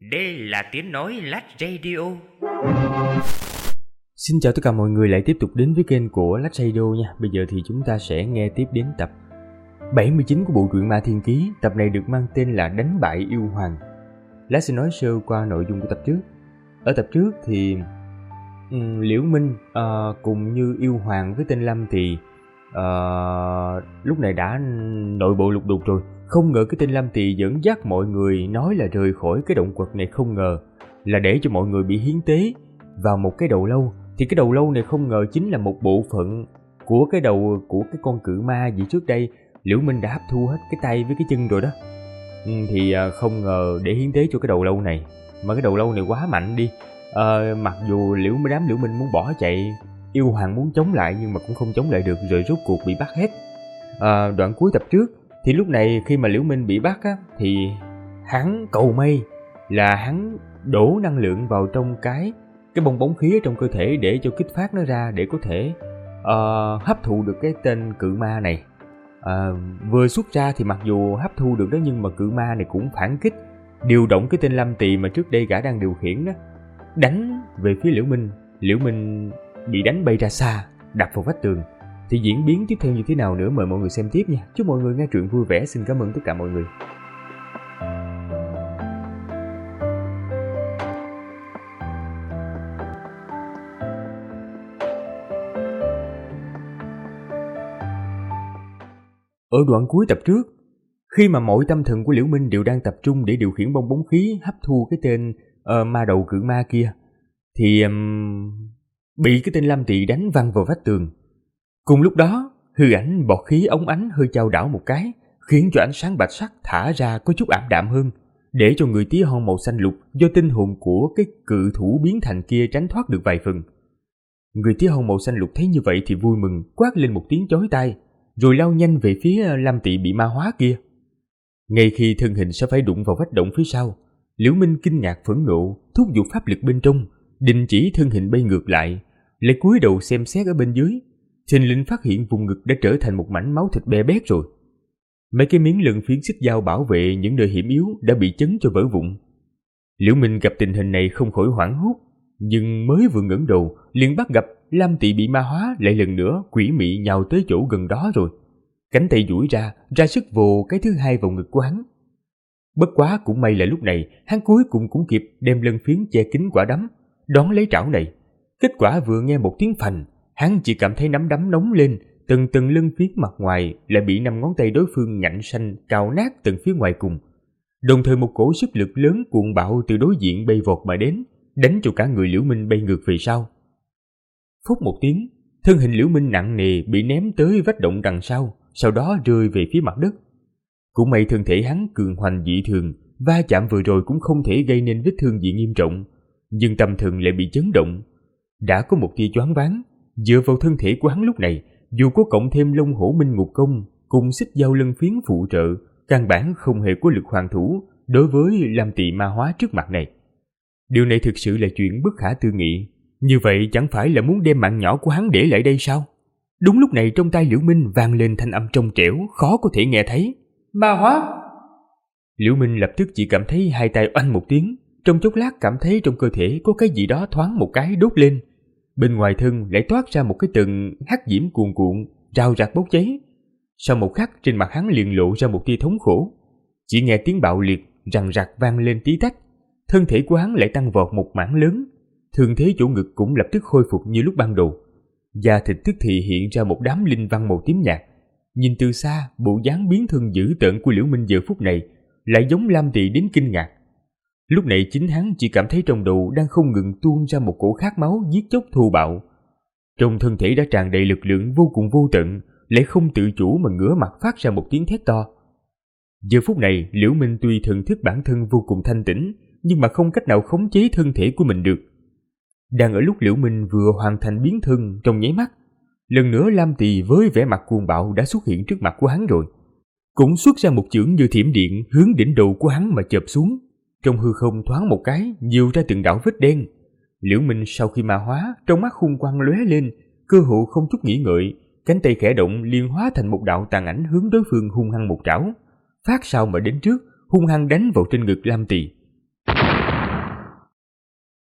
Đây là tiếng nói Lách Radio. Xin chào tất cả mọi người lại tiếp tục đến với kênh của Lách Radio nha. Bây giờ thì chúng ta sẽ nghe tiếp đến tập 79 của bộ truyện Ma Thiên Ký. Tập này được mang tên là Đánh bại yêu hoàng. Lách sẽ nói sơ qua nội dung của tập trước. Ở tập trước thì Liễu Minh cùng như yêu hoàng với tên Lâm thì lúc này đã nội bộ lục đục rồi. Không ngờ cái tên Lâm Tỳ dẫn dắt mọi người nói là rời khỏi cái động quật này, không ngờ là để cho mọi người bị hiến tế vào một cái đầu lâu. Thì cái đầu lâu này không ngờ chính là một bộ phận của cái đầu của cái con cự ma gì trước đây Liễu Minh đã hấp thu hết cái tay với cái chân rồi đó. Thì không ngờ để hiến tế cho cái đầu lâu này, mà cái đầu lâu này quá mạnh đi. Mặc dù đám Liễu Minh muốn bỏ chạy, yêu hoàng muốn chống lại nhưng mà cũng không chống lại được, rồi rốt cuộc bị bắt hết. Đoạn cuối tập trước thì lúc này khi mà Liễu Minh bị bắt á, thì hắn cầu may là hắn đổ năng lượng vào trong cái bong bóng khí ở trong cơ thể để cho kích phát nó ra, để có thể hấp thụ được cái tên cự ma này. Vừa xuất ra thì mặc dù hấp thu được đó, nhưng mà cự ma này cũng phản kích, điều động cái tên Lâm Tỳ mà trước đây gã đang điều khiển đó, đánh về phía Liễu Minh. Liễu Minh bị đánh bay ra xa, đập vào vách tường. Thì diễn biến tiếp theo như thế nào nữa mời mọi người xem tiếp nha. Chúc mọi người nghe truyện vui vẻ. Xin cảm ơn tất cả mọi người. Ở đoạn cuối tập trước, khi mà mọi tâm thần của Liễu Minh đều đang tập trung để điều khiển bong bóng khí hấp thu cái tên ma đầu cự ma kia, thì bị cái tên Lâm Tỳ đánh văng vào vách tường. Cùng lúc đó, hư ảnh bọt khí ống ánh hơi chao đảo một cái, khiến cho ánh sáng bạch sắc thả ra có chút ảm đạm hơn, để cho người tí hon màu xanh lục do tinh hồn của cái cự thủ biến thành kia tránh thoát được vài phần. Người tí hon màu xanh lục thấy như vậy thì vui mừng, quát lên một tiếng chói tai, rồi lao nhanh về phía Lâm Tỳ bị ma hóa kia. Ngay khi thân hình sẽ phải đụng vào vách động phía sau, Liễu Minh kinh ngạc phẫn nộ, thúc giục pháp lực bên trong, đình chỉ thân hình bay ngược lại, lại cúi đầu xem xét ở bên dưới. Thình lình phát hiện vùng ngực đã trở thành một mảnh máu thịt be bét rồi. Mấy cái miếng lân phiến xích dao bảo vệ những nơi hiểm yếu đã bị chấn cho vỡ vụn. Liễu Minh gặp tình hình này không khỏi hoảng hốt, nhưng mới vừa ngẩng đầu liền bắt gặp Lâm Tỳ bị ma hóa lại lần nữa quỷ mị nhào tới chỗ gần đó rồi. Cánh tay duỗi ra sức vồ cái thứ hai vào ngực của hắn. Bất quá cũng may là lúc này hắn cuối cùng cũng kịp đem lân phiến che kín quả đấm, đón lấy trảo này. Kết quả vừa nghe một tiếng phành, hắn chỉ cảm thấy nắm đấm nóng lên, từng lân phiến mặt ngoài lại bị 5 ngón tay đối phương ngạnh xanh cào nát từng phía ngoài cùng. Đồng thời một cỗ sức lực lớn cuồng bạo từ đối diện bay vọt mà đến, đánh cho cả người Liễu Minh bay ngược về sau. Phút một tiếng, thân hình Liễu Minh nặng nề bị ném tới vách động đằng sau đó rơi về phía mặt đất. Cũng may thân thể hắn cường hoành dị thường, va chạm vừa rồi cũng không thể gây nên vết thương gì nghiêm trọng, nhưng tâm thần lại bị chấn động. Đã có một tia choáng váng, dựa vào thân thể của hắn lúc này, dù có cộng thêm Long Hổ Minh Ngục Công cùng xích dao lân phiến phụ trợ, căn bản không hề có lực hoàn thủ đối với Lâm Tỳ ma hóa trước mặt này. Điều này thực sự là chuyện bất khả tư nghị. Như vậy chẳng phải là muốn đem mạng nhỏ của hắn để lại đây sao? Đúng lúc này trong tai Liễu Minh vang lên thanh âm trong trẻo khó có thể nghe thấy. Ma hóa! Liễu Minh lập tức chỉ cảm thấy hai tay oanh một tiếng, trong chốc lát cảm thấy trong cơ thể có cái gì đó thoáng một cái đốt lên. Bên ngoài thân lại toát ra một cái tầng hắc diễm cuồn cuộn, rào rạc bốc cháy. Sau một khắc trên mặt hắn liền lộ ra một tia thống khổ. Chỉ nghe tiếng bạo liệt rằng rặc vang lên tí tách, thân thể của hắn lại tăng vọt một mảng lớn, thương thế chỗ ngực cũng lập tức khôi phục như lúc ban đầu. Da thịt tức thì hiện ra một đám linh văn màu tím nhạt. Nhìn từ xa, bộ dáng biến thân dữ tợn của Liễu Minh giờ phút này lại giống Lâm Tỳ đến kinh ngạc. Lúc này chính hắn chỉ cảm thấy trong đầu đang không ngừng tuôn ra một cỗ khát máu giết chóc thô bạo. Trong thân thể đã tràn đầy lực lượng vô cùng vô tận, lại không tự chủ mà ngửa mặt phát ra một tiếng thét to. Giờ phút này Liễu Minh tuy thần thức bản thân vô cùng thanh tĩnh, nhưng mà không cách nào khống chế thân thể của mình được. Đang ở lúc Liễu Minh vừa hoàn thành biến thân trong nháy mắt, lần nữa Lâm Tỳ với vẻ mặt cuồng bạo đã xuất hiện trước mặt của hắn rồi. Cũng xuất ra một chưởng như thiểm điện hướng đỉnh đầu của hắn mà chộp xuống. Trong hư không thoáng một cái, nhiều ra từng đạo vết đen. Liễu Minh sau khi ma hóa, trong mắt hung quang lóe lên, cơ hồ không chút nghĩ ngợi, cánh tay khẽ động liền hóa thành một đạo tàn ảnh hướng đối phương hung hăng một trảo, phát sau mà đến trước, hung hăng đánh vào trên ngực Lâm Tỳ.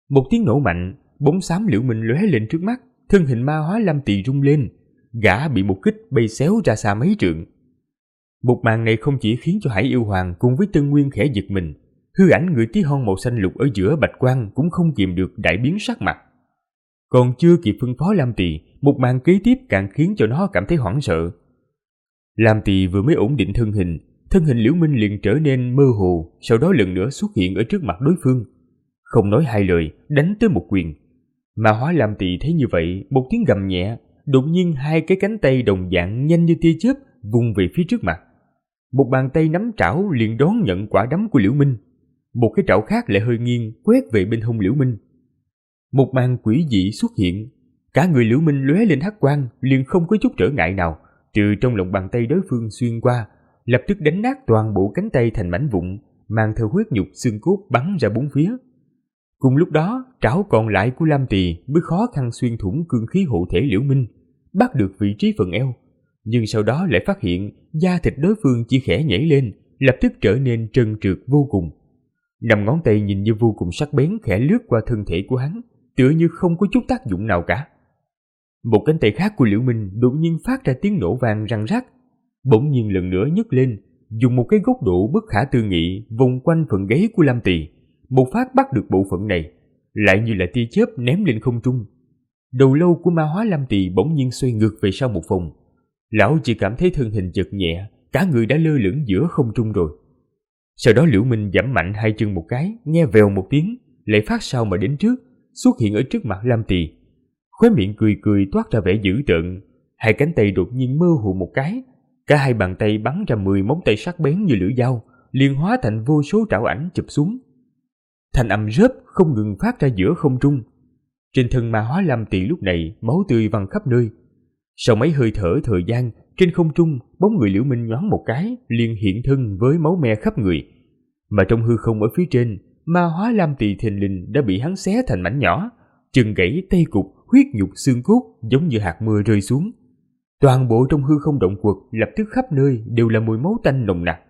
Một tiếng nổ mạnh, bóng xám Liễu Minh lóe lên trước mắt, thân hình ma hóa Lam Tỳ rung lên, gã bị một kích bay xéo ra xa mấy trượng. Một màn này không chỉ khiến cho Hải Yêu Hoàng cùng với Tân Nguyên khẽ giật mình, hư ảnh người tí hon màu xanh lục ở giữa bạch quang cũng không kìm được đại biến sắc mặt. Còn chưa kịp phân phó Lam Tỳ, một màn kế tiếp càng khiến cho nó cảm thấy hoảng sợ. Lam Tỳ vừa mới ổn định thân hình Liễu Minh liền trở nên mơ hồ, sau đó lần nữa xuất hiện ở trước mặt đối phương. Không nói hai lời, đánh tới một quyền. Ma hóa Lam Tỳ thấy như vậy, một tiếng gầm nhẹ, đột nhiên hai cái cánh tay đồng dạng nhanh như tia chớp vung về phía trước mặt. Một bàn tay nắm trảo liền đón nhận quả đấm của Liễu Minh. Một cái trảo khác lại hơi nghiêng quét về bên hông Liễu Minh. Một màn quỷ dị xuất hiện, cả người Liễu Minh lóe lên hắc quang, liền không có chút trở ngại nào, trừ trong lòng bàn tay đối phương xuyên qua, lập tức đánh nát toàn bộ cánh tay thành mảnh vụn, mang theo huyết nhục xương cốt bắn ra bốn phía. Cùng lúc đó, trảo còn lại của Lam Tỳ mới khó khăn xuyên thủng cương khí hộ thể Liễu Minh, bắt được vị trí phần eo, nhưng sau đó lại phát hiện da thịt đối phương chỉ khẽ nhảy lên, lập tức trở nên trơn trượt vô cùng. Năm ngón tay nhìn như vô cùng sắc bén khẽ lướt qua thân thể của hắn, tựa như không có chút tác dụng nào cả. Một cánh tay khác của Liễu Minh đột nhiên phát ra tiếng nổ vang răng rắc, bỗng nhiên lần nữa nhấc lên, dùng một cái góc độ bất khả tư nghị vòng quanh phần gáy của Lam Tỳ, một phát bắt được bộ phận này, lại như là tia chớp ném lên không trung. Đầu lâu của ma hóa Lam Tỳ bỗng nhiên xoay ngược về sau một vòng. Lão chỉ cảm thấy thân hình chợt nhẹ, cả người đã lơ lửng giữa không trung rồi. Sau đó Liễu Minh giẫm mạnh hai chân một cái, nghe vèo một tiếng, lại phát sau mà đến trước, xuất hiện ở trước mặt Lam Tỳ. Khóe miệng cười cười toát ra vẻ dữ tợn, hai cánh tay đột nhiên mơ hồ một cái, cả hai bàn tay bắn ra 10 móng tay sắc bén như lưỡi dao, liền hóa thành vô số trảo ảnh chụp xuống. Thanh âm rớp không ngừng phát ra giữa không trung. Trên thân ma hóa Lam Tỳ lúc này máu tươi văng khắp nơi. Sau mấy hơi thở thời gian, trên không trung bóng người Liễu Minh nhoáng một cái, liền hiện thân với máu me khắp người. Mà trong hư không ở phía trên, ma hóa Lam Tỳ thình lình đã bị hắn xé thành mảnh nhỏ, chân gãy tay cụt, huyết nhục xương cốt giống như hạt mưa rơi xuống. Toàn bộ trong hư không động quật lập tức khắp nơi đều là mùi máu tanh nồng nặc.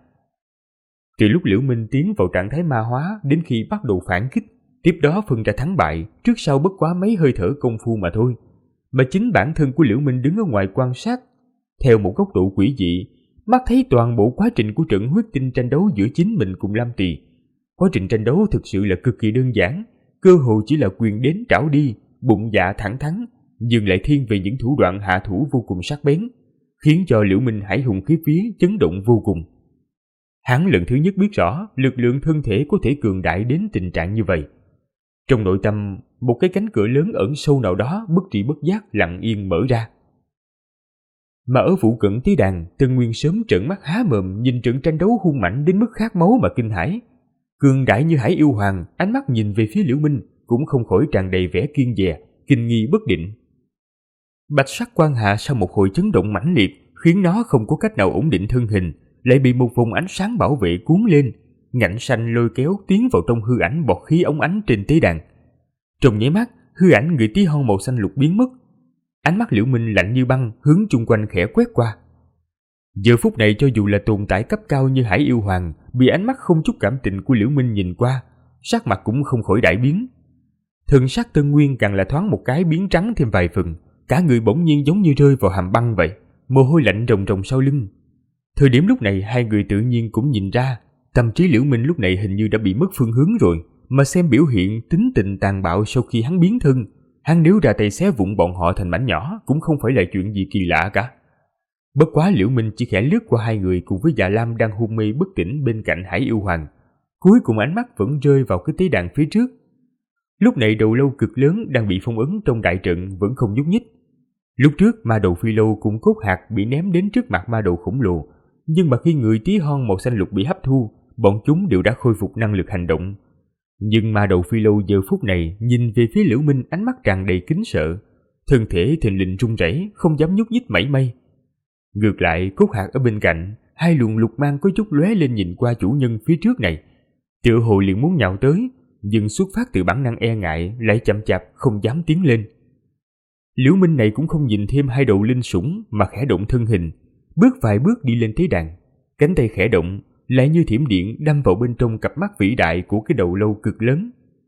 Từ lúc Liễu Minh tiến vào trạng thái ma hóa đến khi bắt đầu phản kích, tiếp đó phân ra thắng bại, trước sau bất quá mấy hơi thở công phu mà thôi. Mà chính bản thân của Liễu Minh đứng ở ngoài quan sát, theo một góc độ quỷ dị, mắt thấy toàn bộ quá trình của trận huyết tinh tranh đấu giữa chính mình cùng Lam Tỳ. Quá trình tranh đấu thực sự là cực kỳ đơn giản, cơ hồ chỉ là quyền đến trảo đi, bụng dạ thẳng thắn, nhưng lại thiên về những thủ đoạn hạ thủ vô cùng sắc bén, khiến cho Liễu Minh hải hùng khí vía chấn động vô cùng. Hắn lần thứ nhất biết rõ lực lượng thân thể có thể cường đại đến tình trạng như vậy. Trong nội tâm, một cái cánh cửa lớn ẩn sâu nào đó bất tri bất giác lặng yên mở ra. Mà ở phụ cận tế đàn, Tân Nguyên sớm trợn mắt há mồm nhìn trận tranh đấu hung mạnh đến mức khát máu mà kinh hãi. Cường đại như Hải Yêu Hoàng, ánh mắt nhìn về phía Liễu Minh cũng không khỏi tràn đầy vẻ kiêng dè, kinh nghi bất định. Bạch sắc quan hạ sau một hồi chấn động mãnh liệt, khiến nó không có cách nào ổn định thân hình, lại bị một vùng ánh sáng bảo vệ cuốn lên, ngạnh xanh lôi kéo tiến vào trong hư ảnh bọt khí óng ánh trên tế đàn. Trong nháy mắt, hư ảnh người tí hon màu xanh lục biến mất. Ánh mắt Liễu Minh lạnh như băng hướng chung quanh khẽ quét qua. Giờ phút này cho dù là tồn tại cấp cao như Hải Yêu Hoàng, bị ánh mắt không chút cảm tình của Liễu Minh nhìn qua, sắc mặt cũng không khỏi đại biến. Thần sắc Tân Nguyên càng là thoáng một cái biến trắng thêm vài phần, cả người bỗng nhiên giống như rơi vào hàm băng vậy, mồ hôi lạnh ròng ròng sau lưng. Thời điểm lúc này hai người tự nhiên cũng nhìn ra, tâm trí Liễu Minh lúc này hình như đã bị mất phương hướng rồi, mà xem biểu hiện tính tình tàn bạo sau khi hắn biến thân, hắn nếu ra tay xé vụn bọn họ thành mảnh nhỏ cũng không phải là chuyện gì kỳ lạ cả. Bất quá Liễu Minh chỉ khẽ lướt qua hai người cùng với Dạ Lam đang hôn mê bất tỉnh bên cạnh Hải Yêu Hoàng, cuối cùng ánh mắt vẫn rơi vào cái tế đàn phía trước. Lúc này đầu lâu cực lớn đang bị phong ấn trong đại trận vẫn không nhúc nhích. Lúc trước ma đầu phi lâu cùng cốt hạt bị ném đến trước mặt ma đầu khổng lồ, nhưng mà khi người tí hon màu xanh lục bị hấp thu, bọn chúng đều đã khôi phục năng lực hành động. Nhưng ma đầu phi lâu giờ phút này nhìn về phía Liễu Minh ánh mắt tràn đầy kính sợ, thân thể thình lình run rẩy, không dám nhúc nhích mảy may. Ngược lại, cốt hạt ở bên cạnh, hai luồng lục mang có chút lóe lên nhìn qua chủ nhân phía trước này, tựa hồ liền muốn nhào tới, nhưng xuất phát từ bản năng e ngại lại chậm chạp không dám tiến lên. Liễu Minh này cũng không nhìn thêm hai đầu linh sủng mà khẽ động thân hình, bước vài bước đi lên tế đàn, cánh tay khẽ động, lại như thiểm điện đâm vào bên trong cặp mắt vĩ đại của cái đầu lâu cực lớn.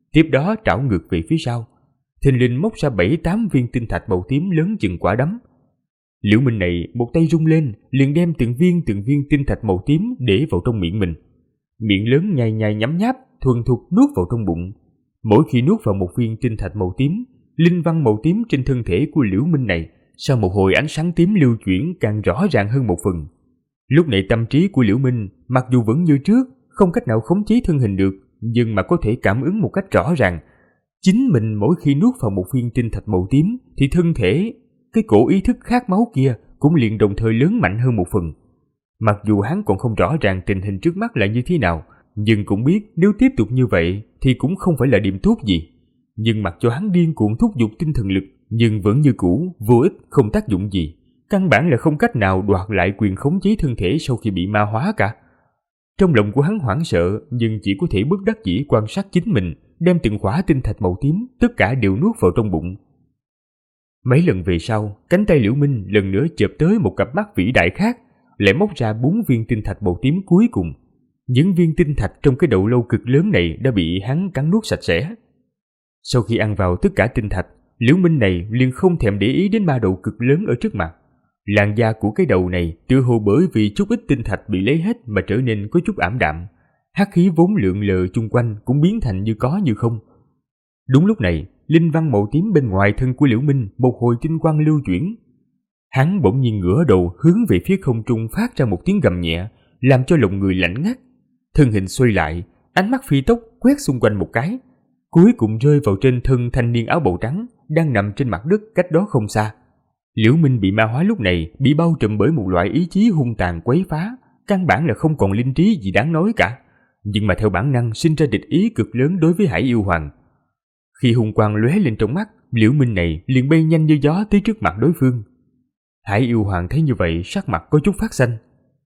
tiếp đó trảo ngược về phía sau. Thình lình móc ra 7-8 viên tinh thạch màu tím lớn chừng quả đấm. Liễu Minh này một tay rung lên, liền đem từng viên tinh thạch màu tím để vào trong miệng mình. Miệng lớn nhai nhai nhấm nháp, thuần thục nuốt vào trong bụng. Mỗi khi nuốt vào một viên tinh thạch màu tím, linh văn màu tím trên thân thể của Liễu Minh này sau một hồi ánh sáng tím lưu chuyển càng rõ ràng hơn một phần. Lúc này tâm trí của Liễu Minh mặc dù vẫn như trước, không cách nào khống chế thân hình được, nhưng mà có thể cảm ứng một cách rõ ràng. Chính mình mỗi khi nuốt vào một viên tinh thạch màu tím thì thân thể, cái cổ ý thức khát máu kia cũng liền đồng thời lớn mạnh hơn một phần. Mặc dù hắn còn không rõ ràng tình hình trước mắt là như thế nào, nhưng cũng biết nếu tiếp tục như vậy thì cũng không phải là điểm tốt gì. Nhưng mặc cho hắn điên cuồng thúc giục tinh thần lực, nhưng vẫn như cũ, vô ích, không tác dụng gì. Căn bản là không cách nào đoạt lại quyền khống chế thân thể sau khi bị ma hóa cả. Trong lòng của hắn hoảng sợ, nhưng chỉ có thể bất đắc dĩ quan sát chính mình, đem từng khỏa tinh thạch màu tím tất cả đều nuốt vào trong bụng. Mấy lần về sau, cánh tay Liễu Minh lần nữa chộp tới một cặp mắt vĩ đại khác, lại móc ra 4 viên tinh thạch màu tím cuối cùng. Những viên tinh thạch trong cái đầu lâu cực lớn này đã bị hắn cắn nuốt sạch sẽ. Sau khi ăn vào tất cả tinh thạch, Liễu Minh này liền không thèm để ý đến ma đầu cực lớn ở trước mặt. Làn da của cái đầu này tựa hồ bởi vì chút ít tinh thạch bị lấy hết mà trở nên có chút ảm đạm. Hắc khí vốn lượn lờ chung quanh cũng biến thành như có như không. Đúng lúc này, linh văn màu tím bên ngoài thân của Liễu Minh một hồi tinh quang lưu chuyển. Hắn bỗng nhiên ngửa đầu hướng về phía không trung phát ra một tiếng gầm nhẹ, làm cho lòng người lạnh ngắt. Thân hình xoay lại, ánh mắt phi tốc quét xung quanh một cái, cuối cùng rơi vào trên thân thanh niên áo bào trắng đang nằm trên mặt đất cách đó không xa. Liễu Minh bị ma hóa lúc này bị bao trùm bởi một loại ý chí hung tàn quấy phá, căn bản là không còn linh trí gì đáng nói cả, nhưng mà theo bản năng sinh ra địch ý cực lớn đối với Hải Yêu Hoàng. Khi hung quang lóe lên trong mắt, Liễu Minh này liền bay nhanh như gió tới trước mặt đối phương. Hải Yêu Hoàng thấy như vậy, sắc mặt có chút phát xanh.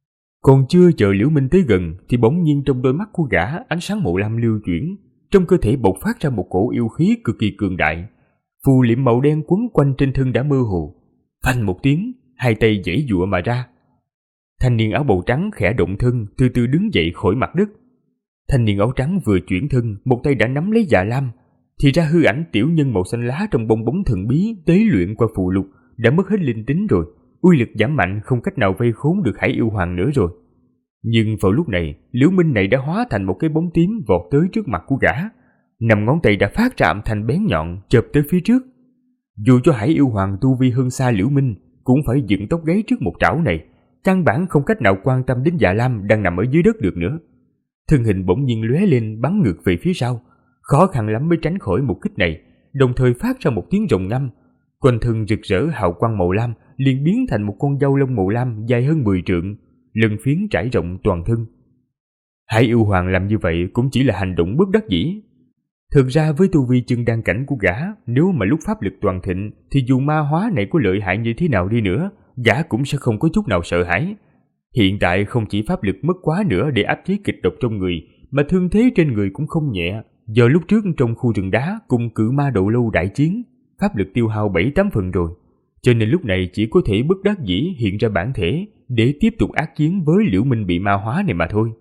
Còn chưa chờ Liễu Minh tới gần thì bỗng nhiên trong đôi mắt của gã ánh sáng màu lam lưu chuyển, trong cơ thể bộc phát ra một cổ yêu khí cực kỳ cường đại. Phù liệm màu đen quấn quanh trên thân đã mơ hồ. Phanh một tiếng, hai tay giãy giụa mà ra. Thanh niên áo bào trắng khẽ động thân, từ từ đứng dậy khỏi mặt đất. Thanh niên áo trắng vừa chuyển thân, một tay đã nắm lấy dạ lam, thì ra hư ảnh tiểu nhân màu xanh lá trong bong bóng thần bí tế luyện qua phù lục đã mất hết linh tính rồi, uy lực giảm mạnh, không cách nào vây khốn được Hải Yêu Hoàng nữa rồi. Nhưng vào lúc này, Liễu Minh này đã hóa thành một cái bóng tím vọt tới trước mặt của gã, năm ngón tay đã phát ra âm thanh bén nhọn chộp tới phía trước. Dù cho Hải Yêu Hoàng tu vi hơn xa Liễu Minh, cũng phải dựng tóc gáy trước một trảo này, căn bản không cách nào quan tâm đến dạ lam đang nằm ở dưới đất được nữa. Thân hình bỗng nhiên lóe lên bắn ngược về phía sau, khó khăn lắm mới tránh khỏi một kích này, đồng thời phát ra một tiếng rồng ngâm. Quanh thân rực rỡ hào quang màu lam liền biến thành một con dao lông màu lam dài hơn 10 trượng, lân phiến trải rộng toàn thân. Hải Yêu Hoàng làm như vậy cũng chỉ là hành động bất đắc dĩ. Thực ra với tu vi chân đan cảnh của gã, nếu mà lúc pháp lực toàn thịnh thì dù ma hóa này có lợi hại như thế nào đi nữa, gã cũng sẽ không có chút nào sợ hãi. Hiện tại không chỉ pháp lực mất quá nữa để áp chế kịch độc trong người, mà thương thế trên người cũng không nhẹ. Do lúc trước trong khu rừng đá cùng cự ma đầu lâu đại chiến, pháp lực tiêu hao 7-8 phần rồi, cho nên lúc này chỉ có thể bất đắc dĩ hiện ra bản thể để tiếp tục ác chiến với Liễu Minh bị ma hóa này mà thôi.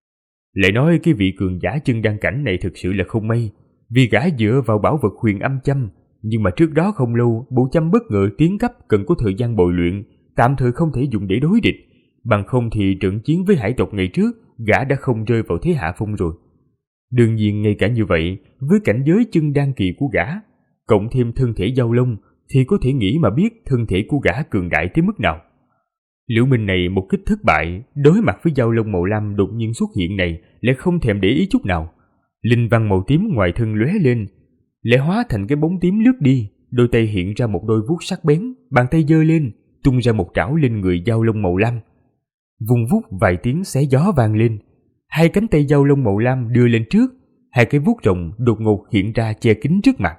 Lại nói cái vị cường giả chân đan cảnh này thực sự là không may, vì gã dựa vào bảo vật huyền âm châm, nhưng mà trước đó không lâu bộ châm bất ngờ tiến cấp cần có thời gian bồi luyện, tạm thời không thể dùng để đối địch, bằng không thì trận chiến với hải tộc ngày trước gã đã không rơi vào thế hạ phong rồi. Đương nhiên ngay cả như vậy, với cảnh giới chân đan kỳ của gã, cộng thêm thân thể dao lông, thì có thể nghĩ mà biết thân thể của gã cường đại tới mức nào. Liễu Minh này một kích thất bại, đối mặt với dao lông màu lam đột nhiên xuất hiện này lại không thèm để ý chút nào. Linh văn màu tím ngoài thân lóe lên, lại hóa thành cái bóng tím lướt đi, đôi tay hiện ra một đôi vuốt sắc bén, bàn tay giơ lên, tung ra một trảo lên người dao lông màu lam. Vùng vút vài tiếng xé gió vang lên, hai cánh tay dao lông màu lam đưa lên trước, hai cái vuốt rồng đột ngột hiện ra che kín trước mặt.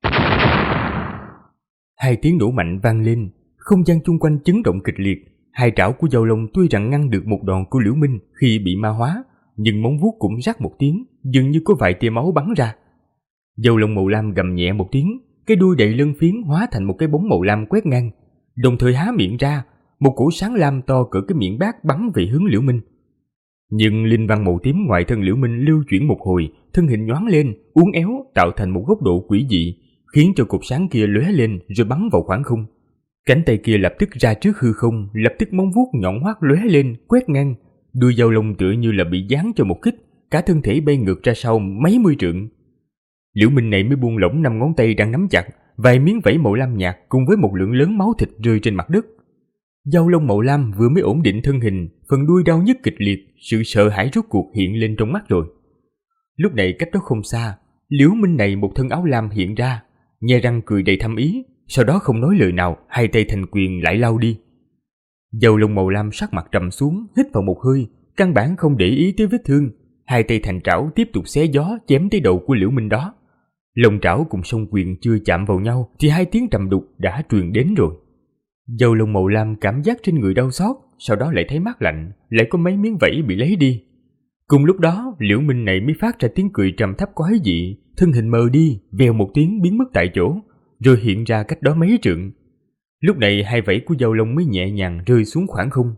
Hai tiếng nổ mạnh vang lên, không gian chung quanh chấn động kịch liệt. Hai trảo của dao lông tuy rằng ngăn được một đòn của Liễu Minh khi bị ma hóa, nhưng móng vuốt cũng rắc một tiếng, dường như có vài tia máu bắn ra. Dao lông màu lam gầm nhẹ một tiếng, cái đuôi đầy lân phiến hóa thành một cái bóng màu lam quét ngang, đồng thời há miệng ra, một cỗ sáng lam to cỡ cái miệng bát bắn về hướng Liễu Minh. Nhưng linh văn màu tím ngoài thân Liễu Minh lưu chuyển một hồi, thân hình nhoáng lên, uốn éo tạo thành một góc độ quỷ dị, khiến cho cột sáng kia lóe lên rồi bắn vào khoảng không. Cánh tay kia lập tức ra trước hư không, lập tức móng vuốt nhọn hoắt lóe lên, quét ngang. Đuôi dao long tựa như là bị giáng cho một kích, cả thân thể bay ngược ra sau mấy mươi trượng. Liễu Minh này mới buông lỏng 5 ngón tay đang nắm chặt, vài miếng vảy màu lam nhạt cùng với một lượng lớn máu thịt rơi trên mặt đất. Dao long màu lam vừa mới ổn định thân hình, phần đuôi đau nhức kịch liệt, sự sợ hãi rốt cuộc hiện lên trong mắt rồi. Lúc này cách đó không xa, Liễu Minh này một thân áo lam hiện ra, nhe răng cười đầy thâm ý, sau đó không nói lời nào, hai tay thành quyền lại lao đi. Dao long màu lam sắc mặt trầm xuống, hít vào một hơi, căn bản không để ý tới vết thương, hai tay thành trảo tiếp tục xé gió chém tới đầu của Liễu Minh đó. Lồng trảo cùng song quyền chưa chạm vào nhau thì hai tiếng trầm đục đã truyền đến rồi. Dao long màu lam cảm giác trên người đau xót, sau đó lại thấy mát lạnh, lại có mấy miếng vảy bị lấy đi. Cùng lúc đó, Liễu Minh này mới phát ra tiếng cười trầm thấp quái dị, thân hình mờ đi, vèo một tiếng biến mất tại chỗ, rồi hiện ra cách đó mấy trượng. Lúc này hai vảy của dao long mới nhẹ nhàng rơi xuống khoảng không.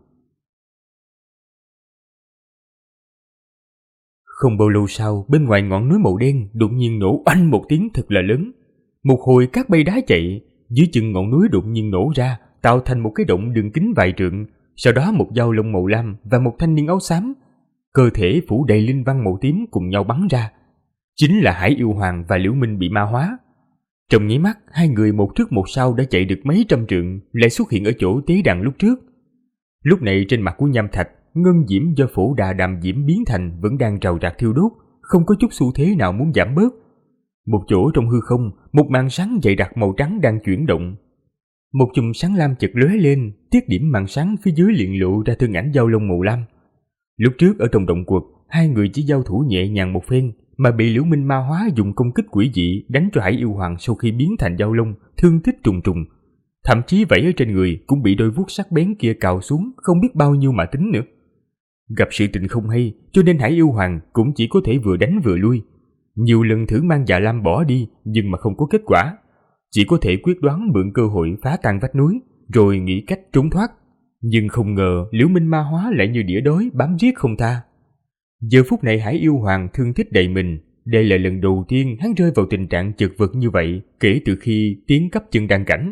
Không bao lâu sau, bên ngoài ngọn núi màu đen đột nhiên nổ oanh một tiếng thật là lớn. Một hồi cát bay đá chạy, dưới chân ngọn núi đột nhiên nổ ra, tạo thành một cái động đường kính vài trượng. Sau đó một dao long màu lam và một thanh niên áo xám, cơ thể phủ đầy linh văn màu tím cùng nhau bắn ra. Chính là Hải Yêu Hoàng và Liễu Minh bị ma hóa. Trong nháy mắt, hai người một trước một sau đã chạy được mấy trăm trượng, lại xuất hiện ở chỗ tế đàn lúc trước. Lúc này trên mặt của Nham Thạch, ngân diễm do phổ đà đàm diễm biến thành vẫn đang rào rạc thiêu đốt, không có chút xu thế nào muốn giảm bớt. Một chỗ trong hư không, một màn sáng dày đặc màu trắng đang chuyển động. Một chùm sáng lam chợt lóe lên, tiết điểm màn sáng phía dưới liền lộ ra thân ảnh dao long màu lam. Lúc trước ở trong động quật, hai người chỉ giao thủ nhẹ nhàng một phen, mà bị Liễu Minh ma hóa dùng công kích quỷ dị đánh cho Hải Yêu Hoàng sau khi biến thành dao long, thương tích trùng trùng. Thậm chí vảy ở trên người cũng bị đôi vuốt sắc bén kia cào xuống, không biết bao nhiêu mà tính nữa. Gặp sự tình không hay, cho nên Hải Yêu Hoàng cũng chỉ có thể vừa đánh vừa lui. Nhiều lần thử mang Dạ Lam bỏ đi, nhưng mà không có kết quả. Chỉ có thể quyết đoán mượn cơ hội phá tan vách núi, rồi nghĩ cách trốn thoát. Nhưng không ngờ Liễu Minh ma hóa lại như đĩa đói bám giết không tha. Giờ phút này Hải Yêu Hoàng thương tích đầy mình. Đây là lần đầu tiên hắn rơi vào tình trạng chật vật như vậy kể từ khi tiến cấp chân đan cảnh.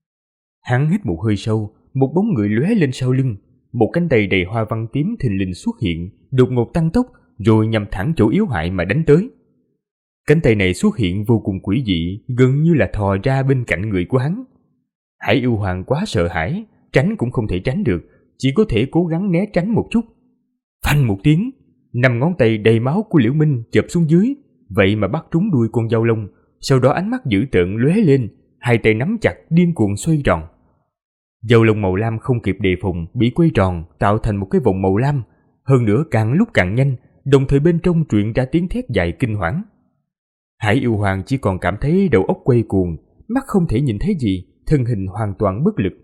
Hắn hít một hơi sâu, một bóng người lóe lên sau lưng. Một cánh tay đầy hoa văn tím thình lình xuất hiện, đột ngột tăng tốc, rồi nhằm thẳng chỗ yếu hại mà đánh tới. Cánh tay này xuất hiện vô cùng quỷ dị, gần như là thò ra bên cạnh người của hắn. Hải Yêu Hoàng quá sợ hãi, tránh cũng không thể tránh được, chỉ có thể cố gắng né tránh một chút. Phanh một tiếng, 5 ngón tay đầy máu của Liễu Minh chộp xuống dưới, vậy mà bắt trúng đuôi con dao long. Sau đó ánh mắt dữ tợn lóe lên, hai tay nắm chặt điên cuồng xoay tròn. Dao long màu lam không kịp đề phòng bị quay tròn, tạo thành một cái vòng màu lam, hơn nữa càng lúc càng nhanh, đồng thời bên trong truyền ra tiếng thét dài kinh hoảng. Hải Yêu Hoàng chỉ còn cảm thấy đầu óc quay cuồng, mắt không thể nhìn thấy gì, thân hình hoàn toàn bất lực.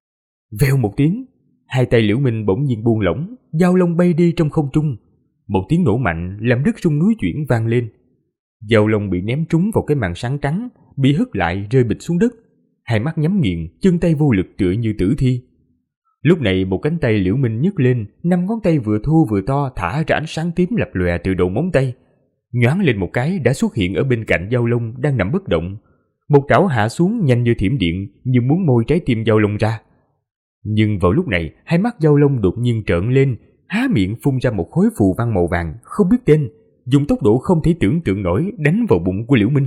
Vèo một tiếng, hai tay Liễu Minh bỗng nhiên buông lỏng, dao long bay đi trong không trung. Một tiếng nổ mạnh làm đất rung núi chuyển vang lên. Dao long bị ném trúng vào cái màn sáng trắng, bị hất lại rơi bịch xuống đất, hai mắt nhắm nghiền, chân tay vô lực tựa như tử thi. Lúc này một cánh tay Liễu Minh nhấc lên, 5 ngón tay vừa thô vừa to thả ra ánh sáng tím lập lòe từ đầu móng tay. Nhoáng lên một cái đã xuất hiện ở bên cạnh dao long đang nằm bất động. Một trảo hạ xuống nhanh như thiểm điện, như muốn môi trái tim dao long ra. Nhưng vào lúc này, hai mắt dao long đột nhiên trợn lên, há miệng phun ra một khối phù văn màu vàng không biết tên, dùng tốc độ không thể tưởng tượng nổi đánh vào bụng của Liễu Minh.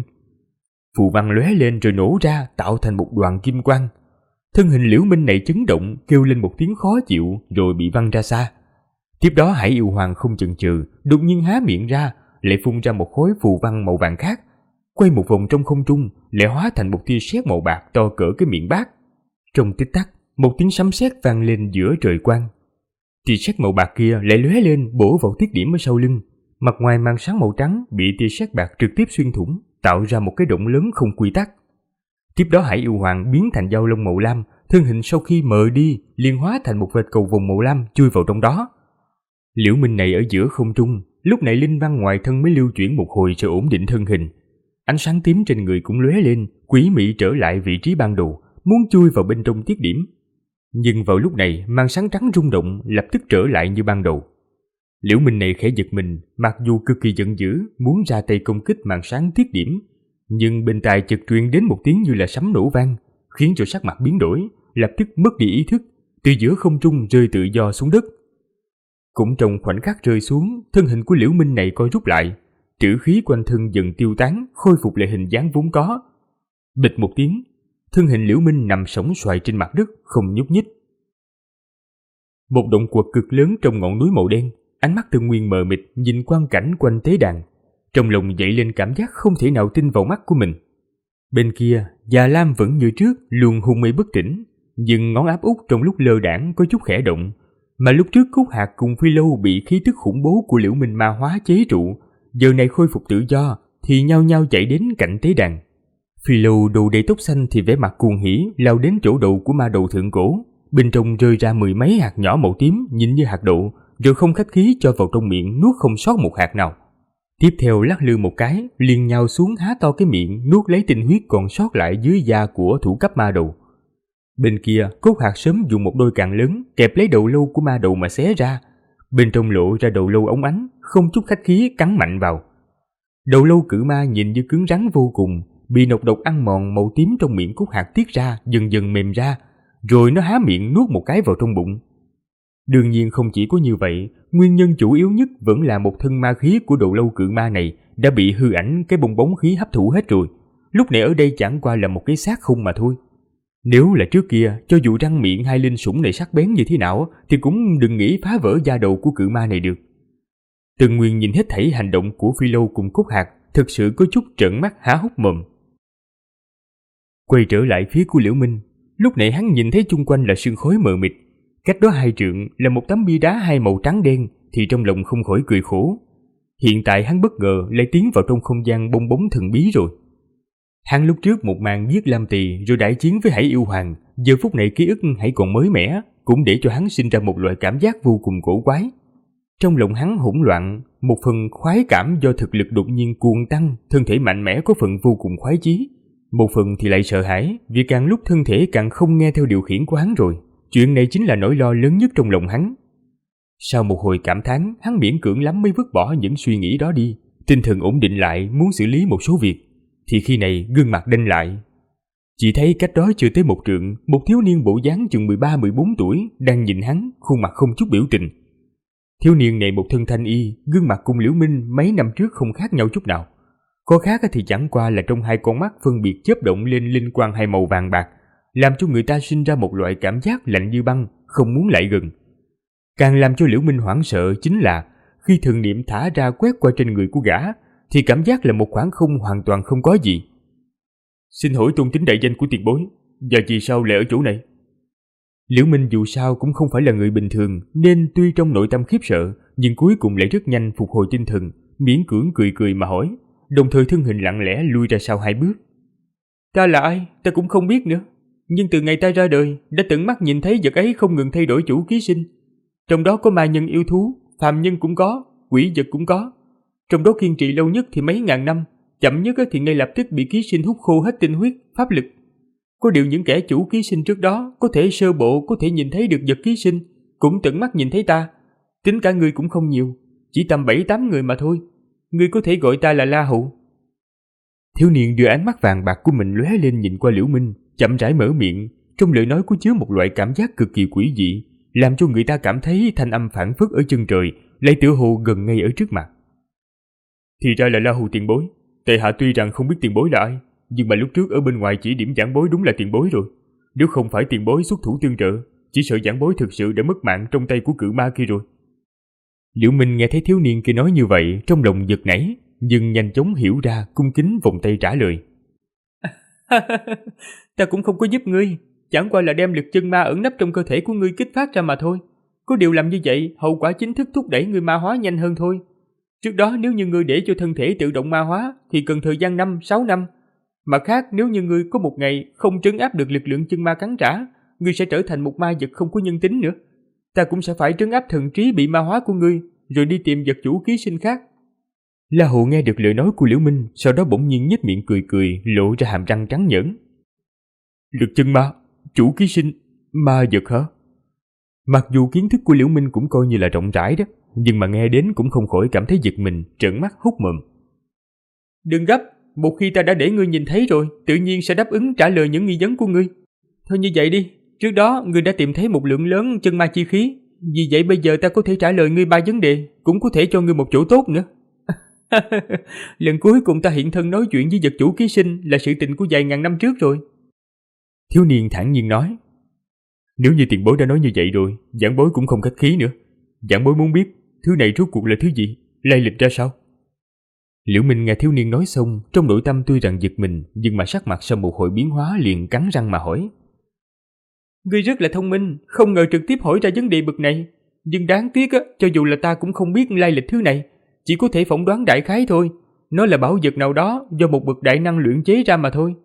Phù văn lóe lên rồi nổ ra, tạo thành một đoàn kim quang. Thân hình Liễu Minh này chấn động, kêu lên một tiếng khó chịu rồi bị văng ra xa. Tiếp đó Hải Yêu Hoàng không chần chừ, đột nhiên há miệng ra, lại phun ra một khối phù văn màu vàng khác, quay một vòng trong không trung, lại hóa thành một tia sét màu bạc to cỡ cái miệng bát. Trong tích tắc, một tiếng sấm sét vang lên giữa trời quang. Tia sét màu bạc kia lại lóe lên bổ vào tiết điểm ở sau lưng. Mặt ngoài màn sáng màu trắng bị tia sét bạc trực tiếp xuyên thủng, tạo ra một cái động lớn không quy tắc. Tiếp đó Hải Yêu Hoàng biến thành dao long màu lam, thân hình sau khi mờ đi liền hóa thành một vệt cầu vồng màu lam chui vào trong đó. Liễu Minh này ở giữa không trung, lúc này linh văn ngoài thân mới lưu chuyển một hồi rồi ổn định thân hình. Ánh sáng tím trên người cũng lóe lên, quỷ mị trở lại vị trí ban đầu, muốn chui vào bên trong tiết điểm. Nhưng vào lúc này, màn sáng trắng rung động, lập tức trở lại như ban đầu. Liễu Minh này khẽ giật mình, mặc dù cực kỳ giận dữ, muốn ra tay công kích màn sáng tiết điểm, nhưng bên tai chợt truyền đến một tiếng như là sấm nổ vang, khiến cho sắc mặt biến đổi, lập tức mất đi ý thức, từ giữa không trung rơi tự do xuống đất. Cũng trong khoảnh khắc rơi xuống, thân hình của Liễu Minh này co rút lại, trữ khí quanh thân dần tiêu tán, khôi phục lại hình dáng vốn có. Bịch một tiếng, thân hình Liễu Minh nằm sóng xoài trên mặt đất, không nhúc nhích. Một động quật cực lớn trong ngọn núi màu đen, ánh mắt Tân Nguyên mờ mịt nhìn quang cảnh quanh tế đàn, trong lòng dậy lên cảm giác không thể nào tin vào mắt của mình. Bên kia, Già Lam vẫn như trước, luôn hôn mê bất tỉnh, nhưng ngón áp út trong lúc lơ đãng có chút khẽ động, mà lúc trước Cúc Hạc cùng Phi Lâu bị khí tức khủng bố của Liễu Minh ma hóa chế trụ, giờ này khôi phục tự do thì nhao nhao chạy đến cạnh tế đàn. Phi Lâu đầu đầy tóc xanh thì vẻ mặt cuồng hỉ lao đến chỗ đầu của ma đầu thượng cổ, bên trong rơi ra 10 mấy hạt nhỏ màu tím nhìn như hạt đậu, rồi không khách khí cho vào trong miệng nuốt không sót một hạt nào. Tiếp theo lắc lư một cái, liền nhào xuống há to cái miệng nuốt lấy tinh huyết còn sót lại dưới da của thủ cấp ma đầu. Bên kia, Cốt Hạc sớm dùng một đôi càn lớn kẹp lấy đầu lâu của ma đầu mà xé ra, bên trong lộ ra đầu lâu óng ánh, không chút khách khí cắn mạnh vào. Đầu lâu cự ma nhìn như cứng rắn vô cùng, bị nọc độc ăn mòn màu tím trong miệng Cốt Hạc tiết ra dần dần mềm ra, rồi nó há miệng nuốt một cái vào trong bụng. Đương nhiên không chỉ có như vậy, nguyên nhân chủ yếu nhất vẫn là một thân ma khí của đầu lâu cự ma này đã bị hư ảnh cái bong bóng khí hấp thụ hết rồi. Lúc này ở đây chẳng qua là một cái xác không mà thôi. Nếu là trước kia, cho dù răng miệng hai linh sủng này sắc bén như thế nào thì cũng đừng nghĩ phá vỡ da đầu của cự ma này được. Tần Nguyên nhìn hết thảy hành động của Phi Lâu cùng Cốt Hạc, thực sự có chút trợn mắt há hốc mồm. Quay trở lại phía của Liễu Minh, lúc này hắn nhìn thấy chung quanh là sương khói mờ mịt, cách đó 2 trượng là một tấm bia đá hai màu trắng đen, thì trong lòng không khỏi cười khổ. Hiện tại hắn bất ngờ lại tiến vào trong không gian bong bóng thần bí rồi. Hắn lúc trước một màn giết Lam Tỳ rồi đại chiến với Hải Yêu Hoàng, giờ phút này ký ức hãy còn mới mẻ, cũng để cho hắn sinh ra một loại cảm giác vô cùng cổ quái. Trong lòng hắn hỗn loạn, một phần khoái cảm do thực lực đột nhiên cuồng tăng, thân thể mạnh mẽ có phần vô cùng khoái chí, một phần thì lại sợ hãi, vì càng lúc thân thể càng không nghe theo điều khiển của hắn rồi. Chuyện này chính là nỗi lo lớn nhất trong lòng hắn. Sau một hồi cảm thán, hắn miễn cưỡng lắm mới vứt bỏ những suy nghĩ đó đi, tinh thần ổn định lại muốn xử lý một số việc. Thì khi này gương mặt đanh lại. Chỉ thấy cách đó chưa tới 1 trượng, một thiếu niên bộ dáng chừng 13-14 tuổi đang nhìn hắn, khuôn mặt không chút biểu tình. Thiếu niên này một thân thanh y, gương mặt cùng Liễu Minh mấy năm trước không khác nhau chút nào. Có khác thì chẳng qua là trong hai con mắt phân biệt chớp động lên linh quang hai màu vàng bạc, làm cho người ta sinh ra một loại cảm giác lạnh như băng, không muốn lại gần. Càng làm cho Liễu Minh hoảng sợ chính là khi thần niệm thả ra quét qua trên người của gã, thì cảm giác là một khoảng không hoàn toàn không có gì. Xin hỏi tôn tính đại danh của tiền bối, và vì sao lại ở chỗ này? Liễu Minh dù sao cũng không phải là người bình thường, nên tuy trong nội tâm khiếp sợ, nhưng cuối cùng lại rất nhanh phục hồi tinh thần, miễn cưỡng cười cười mà hỏi, đồng thời thân hình lặng lẽ lui ra sau 2 bước. Ta là ai, ta cũng không biết nữa, nhưng từ ngày ta ra đời, đã tận mắt nhìn thấy vật ấy không ngừng thay đổi chủ ký sinh. Trong đó có ma nhân yêu thú, phàm nhân cũng có, quỷ vật cũng có. Trong đó kiên trì lâu nhất thì mấy ngàn năm, chậm nhất thì ngay lập tức bị ký sinh hút khô hết tinh huyết, pháp lực. Có điều những kẻ chủ ký sinh trước đó có thể sơ bộ có thể nhìn thấy được vật ký sinh, cũng tận mắt nhìn thấy ta. Tính cả người cũng không nhiều, chỉ tầm 7-8 người mà thôi. Người có thể gọi ta là La Hụ. Thiếu niên đưa ánh mắt vàng bạc của mình lóe lên nhìn qua Liễu Minh, chậm rãi mở miệng, trong lời nói có chứa một loại cảm giác cực kỳ quỷ dị, làm cho người ta cảm thấy thanh âm phảng phất ở chân trời, lại tựa hồ gần ngay ở trước mặt. Thì ra là La Hù tiền bối. Tệ hạ tuy rằng không biết tiền bối là ai, nhưng mà lúc trước ở bên ngoài chỉ điểm giảng bối đúng là tiền bối rồi. Nếu không phải tiền bối xuất thủ tương trợ, chỉ sợ giảng bối thực sự đã mất mạng trong tay của cự ma kia rồi. Liễu Minh nghe thấy thiếu niên kia nói như vậy, trong lòng giật nảy, nhưng nhanh chóng hiểu ra, cung kính vòng tay trả lời. Ta cũng không có giúp ngươi, chẳng qua là đem lực chân ma ẩn nấp trong cơ thể của ngươi kích phát ra mà thôi. Có điều làm như vậy, hậu quả chính thức thúc đẩy ngươi ma hóa nhanh hơn thôi. Trước đó nếu như ngươi để cho thân thể tự động ma hóa thì cần thời gian 5-6 năm. Mặt khác, nếu như ngươi có một ngày không trấn áp được lực lượng chân ma cắn trả, ngươi sẽ trở thành một ma vật không có nhân tính nữa. Ta cũng sẽ phải trấn áp thần trí bị ma hóa của ngươi, rồi đi tìm vật chủ ký sinh khác. La Hụ nghe được lời nói của Liễu Minh, sau đó bỗng nhiên nhếch miệng cười cười, lộ ra hàm răng trắng nhẫn. Lực chân ma, chủ ký sinh, ma vật hả? Mặc dù kiến thức của Liễu Minh cũng coi như là rộng rãi đó, nhưng mà nghe đến cũng không khỏi cảm thấy giật mình, trợn mắt hốt mồm. Đừng gấp, một khi ta đã để ngươi nhìn thấy rồi, tự nhiên sẽ đáp ứng trả lời những nghi vấn của ngươi. Thôi như vậy đi, trước đó ngươi đã tìm thấy một lượng lớn chân ma chi khí, vì vậy bây giờ ta có thể trả lời ngươi 3 vấn đề, cũng có thể cho ngươi một chỗ tốt nữa. Lần cuối cùng ta hiện thân nói chuyện với vật chủ ký sinh là sự tình của vài ngàn năm trước rồi. Thiếu niên thản nhiên nói. Nếu như tiền bối đã nói như vậy rồi, giảng bối cũng không khách khí nữa. Giảng bối muốn biết thứ này rốt cuộc là thứ gì, lai lịch ra sao? Liễu Minh nghe thiếu niên nói xong, trong nội tâm tuy rằng giật mình, nhưng mà sắc mặt sau một hồi biến hóa liền cắn răng mà hỏi. Ngươi rất là thông minh, không ngờ trực tiếp hỏi ra vấn đề bực này. Nhưng đáng tiếc á, cho dù là ta cũng không biết lai lịch thứ này, chỉ có thể phỏng đoán đại khái thôi. Nó là bảo vật nào đó do một bậc đại năng luyện chế ra mà thôi.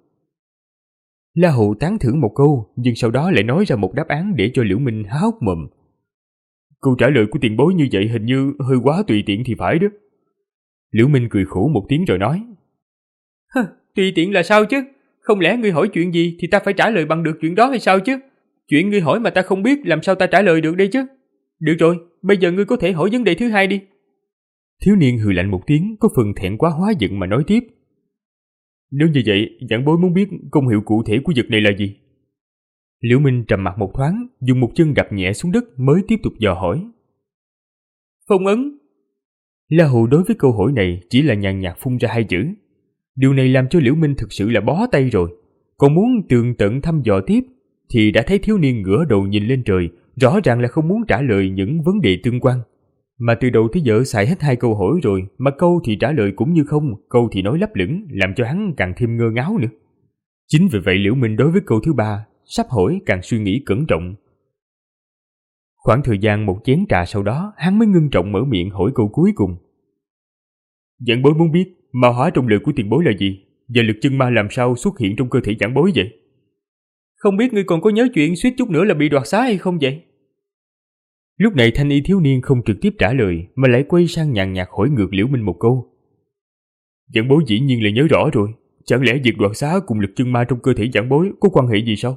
La Hầu tán thưởng một câu, nhưng sau đó lại nói ra một đáp án để cho Liễu Minh há hốc mồm. Câu trả lời của tiền bối như vậy hình như hơi quá tùy tiện thì phải đó. Liễu Minh cười khổ một tiếng rồi nói. Tùy tiện là sao chứ? Không lẽ ngươi hỏi chuyện gì thì ta phải trả lời bằng được chuyện đó hay sao chứ? Chuyện ngươi hỏi mà ta không biết làm sao ta trả lời được đây chứ? Được rồi, bây giờ ngươi có thể hỏi vấn đề thứ 2 đi. Thiếu niên hừ lạnh một tiếng, có phần thẹn quá hóa giận mà nói tiếp. Nếu như vậy, giảng bối muốn biết công hiệu cụ thể của vật này là gì? Liễu Minh trầm mặt một thoáng, dùng một chân đạp nhẹ xuống đất mới tiếp tục dò hỏi. Phong ấn. La Hầu đối với câu hỏi này chỉ là nhàn nhạt phun ra 2 chữ. Điều này làm cho Liễu Minh thực sự là bó tay rồi. Còn muốn tường tận thăm dò tiếp thì đã thấy thiếu niên ngửa đầu nhìn lên trời, rõ ràng là không muốn trả lời những vấn đề tương quan. Mà từ đầu tới giờ xài hết 2 câu hỏi rồi, mà câu thì trả lời cũng như không, câu thì nói lấp lửng, làm cho hắn càng thêm ngơ ngáo nữa. Chính vì vậy Liễu Minh đối với câu thứ 3 sắp hỏi càng suy nghĩ cẩn trọng. Khoảng thời gian một chén trà sau đó, hắn mới ngưng trọng mở miệng hỏi câu cuối cùng. Giảng bối muốn biết ma hóa trong lời của tiền bối là gì, và lực chân ma làm sao xuất hiện trong cơ thể giảng bối vậy? Không biết ngươi còn có nhớ chuyện suýt chút nữa là bị đoạt xá hay không vậy? Lúc này thanh y thiếu niên không trực tiếp trả lời, mà lại quay sang nhàn nhạt hỏi ngược Liễu Minh một câu. Giảng bối dĩ nhiên là nhớ rõ rồi, chẳng lẽ việc đoạt xá cùng lực chân ma trong cơ thể giảng bối có quan hệ gì sao?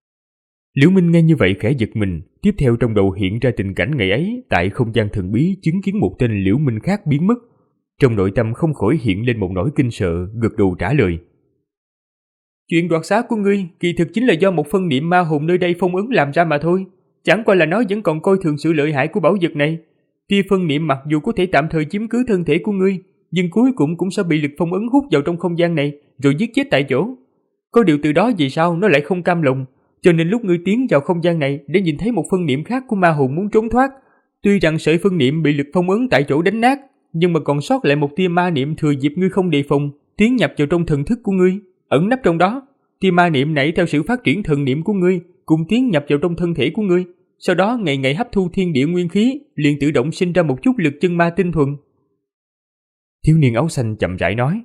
Liễu Minh nghe như vậy khẽ giật mình, tiếp theo trong đầu hiện ra tình cảnh ngày ấy tại không gian thần bí chứng kiến một tên Liễu Minh khác biến mất. Trong nội tâm không khỏi hiện lên một nỗi kinh sợ, gật đầu trả lời. Chuyện đoạt xá của ngươi kỳ thực chính là do một phân niệm ma hồn nơi đây phong ấn làm ra mà thôi. Chẳng qua là nó vẫn còn coi thường sự lợi hại của bảo vật này. Tia phân niệm mặc dù có thể tạm thời chiếm cứ thân thể của ngươi, nhưng cuối cùng cũng sẽ bị lực phong ấn hút vào trong không gian này, rồi giết chết tại chỗ. Có điều từ đó vì sao nó lại không cam lòng, cho nên lúc ngươi tiến vào không gian này để nhìn thấy một phân niệm khác của ma hồn muốn trốn thoát. Tuy rằng sợi phân niệm bị lực phong ấn tại chỗ đánh nát, nhưng mà còn sót lại một tia ma niệm thừa dịp ngươi không đề phòng, tiến nhập vào trong thần thức của ngươi, ẩn nấp trong đó. Tia ma niệm này theo sự phát triển thần niệm của ngươi, cùng tiến nhập vào trong thân thể của ngươi, sau đó ngày ngày hấp thu thiên địa nguyên khí, liền tự động sinh ra một chút lực chân ma tinh thuần. Thiếu niên áo xanh chậm rãi nói.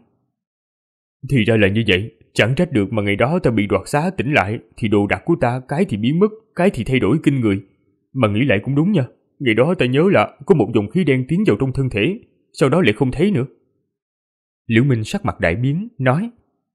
Thì ra là như vậy, chẳng trách được mà ngày đó ta bị đoạt xá tỉnh lại, thì đồ đạc của ta cái thì biến mất, cái thì thay đổi kinh người. Mà nghĩ lại cũng đúng nha, ngày đó ta nhớ là có một dòng khí đen tiến vào trong thân thể, sau đó lại không thấy nữa. Liễu Minh sắc mặt đại biến, nói.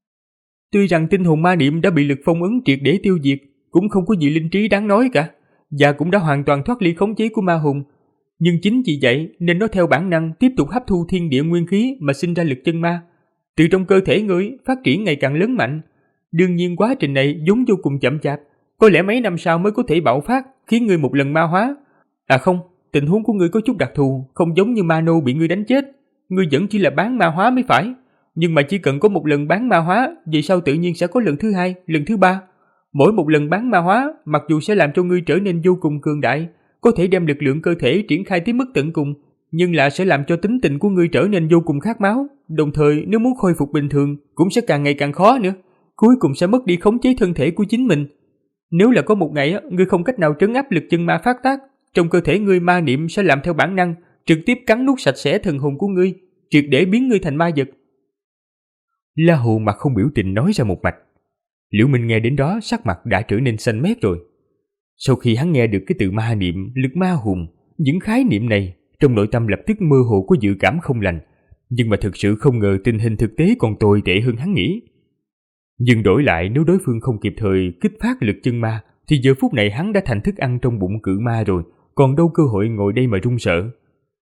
Tuy rằng tinh hồn ma niệm đã bị lực phong ấn triệt để tiêu diệt, cũng không có gì linh trí đáng nói cả, và cũng đã hoàn toàn thoát ly khống chế của ma hồn. Nhưng chính vì vậy nên nó theo bản năng tiếp tục hấp thu thiên địa nguyên khí mà sinh ra lực chân ma. Từ trong cơ thể ngươi phát triển ngày càng lớn mạnh. Đương nhiên quá trình này vốn vô cùng chậm chạp, có lẽ mấy năm sau mới có thể bạo phát, khiến ngươi một lần ma hóa. À không, tình huống của ngươi có chút đặc thù, không giống như Mano bị ngươi đánh chết. Ngươi vẫn chỉ là bán ma hóa mới phải. Nhưng mà chỉ cần có một lần bán ma hóa, vì sao tự nhiên sẽ có lần thứ 2, lần thứ 3. Mỗi một lần bán ma hóa, mặc dù sẽ làm cho ngươi trở nên vô cùng cường đại, có thể đem lực lượng cơ thể triển khai tới mức tận cùng, nhưng là sẽ làm cho tính tình của ngươi trở nên vô cùng khát máu. Đồng thời nếu muốn khôi phục bình thường, cũng sẽ càng ngày càng khó nữa. Cuối cùng sẽ mất đi khống chế thân thể của chính mình. Nếu là có một ngày ngươi không cách nào trấn áp lực chân ma phát tác, trong cơ thể ngươi ma niệm sẽ làm theo bản năng, trực tiếp cắn nuốt sạch sẽ thần hồn của ngươi, triệt để biến ngươi thành ma vật. La Hầu mặt không biểu tình nói ra một mạch. Liễu Minh nghe đến đó sắc mặt đã trở nên xanh mét rồi. Sau khi hắn nghe được cái từ ma niệm, lực ma hồn, những khái niệm này, trong nội tâm lập tức mơ hồ có dự cảm không lành, nhưng mà thực sự không ngờ tình hình thực tế còn tồi tệ hơn hắn nghĩ. Nhưng đổi lại nếu đối phương không kịp thời kích phát lực chân ma, thì giờ phút này hắn đã thành thức ăn trong bụng cự ma rồi, còn đâu cơ hội ngồi đây mà run sợ.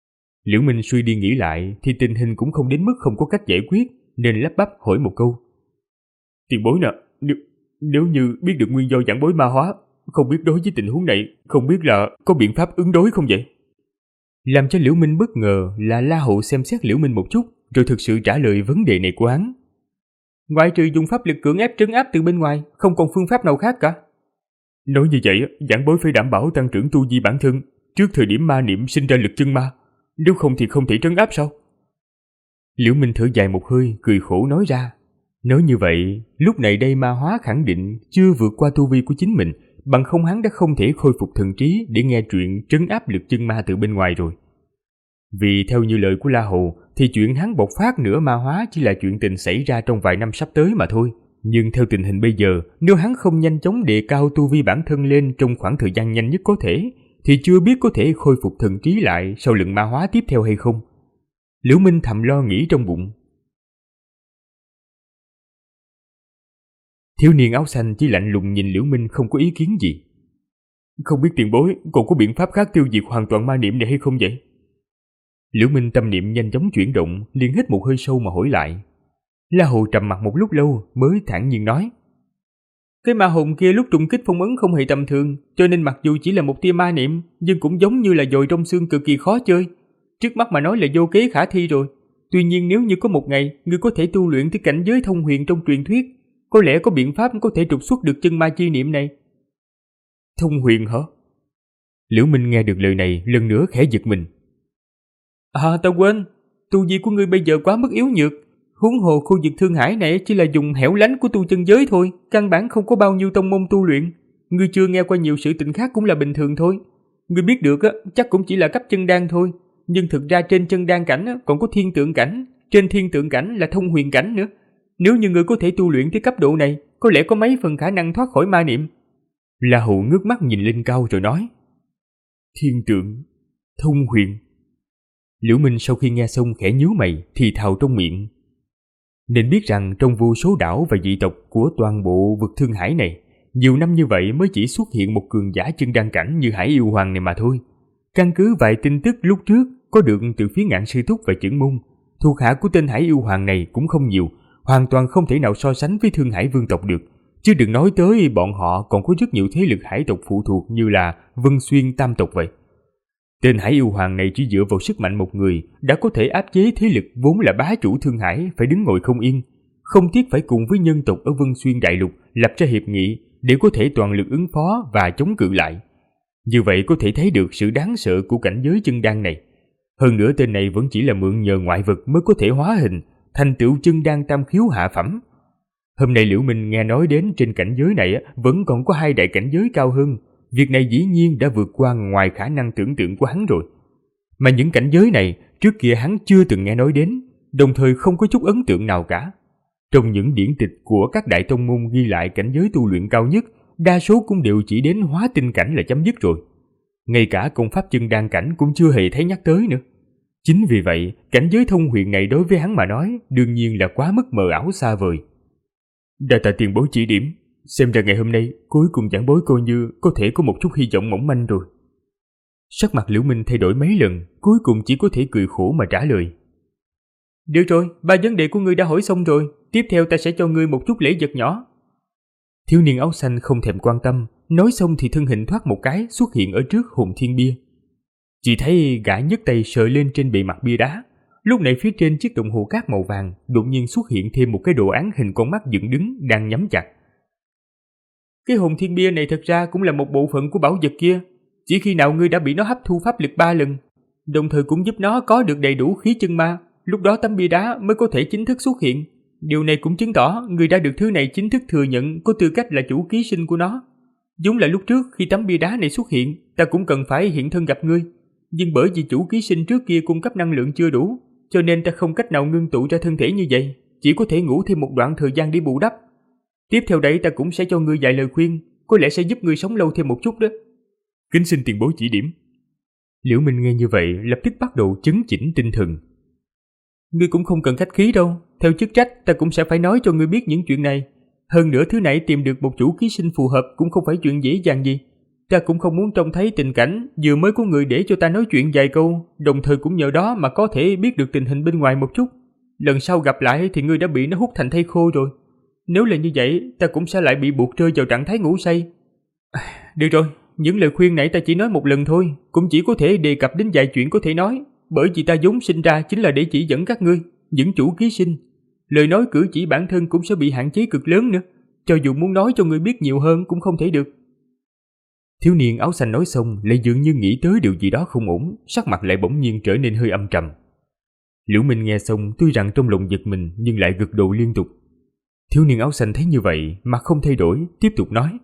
Liễu Minh suy đi nghĩ lại thì tình hình cũng không đến mức không có cách giải quyết, nên lắp bắp hỏi một câu. Tiền bối nè, nếu như biết được nguyên do giảng bối ma hóa, không biết đối với tình huống này, không biết là có biện pháp ứng đối không vậy? Làm cho Liễu Minh bất ngờ là La Hậu xem xét Liễu Minh một chút, rồi thực sự trả lời vấn đề này của hắn. Ngoại trừ dùng pháp lực cưỡng ép trấn áp từ bên ngoài, không còn phương pháp nào khác cả. Nói như vậy, giảng bối phải đảm bảo tăng trưởng tu vi bản thân trước thời điểm ma niệm sinh ra lực chân ma, nếu không thì không thể trấn áp sao? Liễu Minh thở dài một hơi, cười khổ nói ra. Nói như vậy, lúc này đây ma hóa khẳng định chưa vượt qua tu vi của chính mình, bằng không hắn đã không thể khôi phục thần trí để nghe chuyện trấn áp lực chân ma từ bên ngoài rồi. Vì theo như lời của La Hồ thì chuyện hắn bộc phát nửa ma hóa chỉ là chuyện tình xảy ra trong vài năm sắp tới mà thôi. Nhưng theo tình hình bây giờ, nếu hắn không nhanh chóng đề cao tu vi bản thân lên trong khoảng thời gian nhanh nhất có thể, thì chưa biết có thể khôi phục thần trí lại sau lần ma hóa tiếp theo hay không. Liễu Minh thầm lo nghĩ trong bụng. Thiếu niên áo xanh chỉ lạnh lùng nhìn Liễu Minh không có ý kiến gì. Không biết tiền bối còn có biện pháp khác tiêu diệt hoàn toàn ma niệm này hay không vậy? Liễu Minh tâm niệm nhanh chóng chuyển động, liền hít một hơi sâu mà hỏi lại. La Hồ trầm mặt một lúc lâu mới thản nhiên nói. Cái ma hồn kia lúc trùng kích phong ấn không hề tầm thường, cho nên mặc dù chỉ là một tia ma niệm, nhưng cũng giống như là dồi trong xương cực kỳ khó chơi. Trước mắt mà nói là vô kế khả thi rồi. Tuy nhiên nếu như có một ngày, ngươi có thể tu luyện tới cảnh giới thông huyền trong truyền thuyết, có lẽ có biện pháp có thể trục xuất được chân ma chi niệm này. Thông huyền hả? Liễu Minh nghe được lời này lần nữa khẽ giật mình. Ta quên, tu vi của ngươi bây giờ quá mức yếu nhược. Huống hồ khu vực Thương Hải này chỉ là dùng hẻo lánh của tu chân giới thôi, căn bản không có bao nhiêu tông môn tu luyện. Ngươi chưa nghe qua nhiều sự tình khác cũng là bình thường thôi. Ngươi biết được chắc cũng chỉ là cấp chân đan thôi. Nhưng thực ra trên chân đan cảnh còn có thiên tượng cảnh, trên thiên tượng cảnh là thông huyền cảnh nữa. Nếu như ngươi có thể tu luyện tới cấp độ này, có lẽ có mấy phần khả năng thoát khỏi ma niệm. La Hụ ngước mắt nhìn lên cao rồi nói. Thiên tượng, thông huyền. Liễu Minh sau khi nghe xong khẽ nhíu mày, thì thào trong miệng. Nên biết rằng trong vô số đảo và dị tộc của toàn bộ vực Thương Hải này, nhiều năm như vậy mới chỉ xuất hiện một cường giả chân đan cảnh như Hải Yêu Hoàng này mà thôi. Căn cứ vài tin tức lúc trước có được từ phía Ngạn Sư Thúc và Chưởng Môn, thuộc hạ của tên Hải Yêu Hoàng này cũng không nhiều, hoàn toàn không thể nào so sánh với Thương Hải Vương tộc được. Chứ đừng nói tới bọn họ còn có rất nhiều thế lực hải tộc phụ thuộc như là Vân Xuyên Tam tộc vậy. Tên Hải Yêu Hoàng này chỉ dựa vào sức mạnh một người đã có thể áp chế thế lực vốn là bá chủ Thương Hải phải đứng ngồi không yên, không tiếc phải cùng với nhân tộc ở Vân Xuyên Đại Lục lập ra hiệp nghị để có thể toàn lực ứng phó và chống cự lại. Như vậy có thể thấy được sự đáng sợ của cảnh giới chân đan này. Hơn nữa tên này vẫn chỉ là mượn nhờ ngoại vật mới có thể hóa hình, thành tựu chân đan tam khiếu hạ phẩm. Hôm nay Liễu Minh nghe nói đến trên cảnh giới này vẫn còn có 2 đại cảnh giới cao hơn. Việc này dĩ nhiên đã vượt qua ngoài khả năng tưởng tượng của hắn rồi. Mà những cảnh giới này trước kia hắn chưa từng nghe nói đến, đồng thời không có chút ấn tượng nào cả. Trong những điển tịch của các đại tông môn ghi lại cảnh giới tu luyện cao nhất, đa số cũng đều chỉ đến hóa tinh cảnh là chấm dứt rồi. Ngay cả công pháp chân đan cảnh cũng chưa hề thấy nhắc tới nữa. Chính vì vậy, cảnh giới thông huyền này đối với hắn mà nói đương nhiên là quá mức mờ ảo xa vời. Đa tạ tiền bối chỉ điểm, xem ra ngày hôm nay cuối cùng giảng bối coi như có thể có một chút hy vọng mỏng manh rồi. Sắc mặt Liễu Minh thay đổi mấy lần, cuối cùng chỉ có thể cười khổ mà trả lời. Được rồi, 3 vấn đề của ngươi đã hỏi xong rồi, tiếp theo ta sẽ cho ngươi một chút lễ vật nhỏ. Thiếu niên áo xanh không thèm quan tâm, nói xong thì thân hình thoát một cái xuất hiện ở trước hồn thiên bia. Chỉ thấy gã nhấc tay sờ lên trên bề mặt bia đá, lúc này phía trên chiếc đồng hồ cát màu vàng đột nhiên xuất hiện thêm một cái đồ án hình con mắt dựng đứng đang nhắm chặt. Cái hồn thiên bia này thật ra cũng là một bộ phận của bảo vật kia, chỉ khi nào ngươi đã bị nó hấp thu pháp lực 3 lần, đồng thời cũng giúp nó có được đầy đủ khí chân ma, lúc đó tấm bia đá mới có thể chính thức xuất hiện. Điều này cũng chứng tỏ ngươi đã được thứ này chính thức thừa nhận có tư cách là chủ ký sinh của nó. Giống là lúc trước khi tấm bia đá này xuất hiện, ta cũng cần phải hiện thân gặp ngươi, nhưng bởi vì chủ ký sinh trước kia cung cấp năng lượng chưa đủ, cho nên ta không cách nào ngưng tụ ra thân thể như vậy, chỉ có thể ngủ thêm một đoạn thời gian để bù đắp. Tiếp theo đấy ta cũng sẽ cho ngươi vài lời khuyên, có lẽ sẽ giúp ngươi sống lâu thêm một chút đó. Kính xin tiền bối chỉ điểm. Liễu Minh nghe như vậy lập tức bắt đầu chấn chỉnh tinh thần. Ngươi cũng không cần khách khí đâu, theo chức trách ta cũng sẽ phải nói cho ngươi biết những chuyện này. Hơn nữa thứ này tìm được một chủ ký sinh phù hợp cũng không phải chuyện dễ dàng gì. Ta cũng không muốn trông thấy tình cảnh vừa mới có người để cho ta nói chuyện vài câu, đồng thời cũng nhờ đó mà có thể biết được tình hình bên ngoài một chút. Lần sau gặp lại thì ngươi đã bị nó hút thành thây khô rồi. Nếu là như vậy, ta cũng sẽ lại bị buộc rơi vào trạng thái ngủ say. Được rồi, những lời khuyên nãy ta chỉ nói một lần thôi, cũng chỉ có thể đề cập đến vài chuyện có thể nói, bởi vì ta vốn sinh ra chính là để chỉ dẫn các ngươi, những chủ ký sinh. Lời nói cử chỉ bản thân cũng sẽ bị hạn chế cực lớn nữa, cho dù muốn nói cho ngươi biết nhiều hơn cũng không thể được. Thiếu niên áo xanh nói xong lại dường như nghĩ tới điều gì đó không ổn, sắc mặt lại bỗng nhiên trở nên hơi âm trầm. Liễu Minh nghe xong tuy rằng trong lòng giật mình nhưng lại gật đầu liên tục. Thiếu niên áo xanh thấy như vậy mà không thay đổi, tiếp tục nói.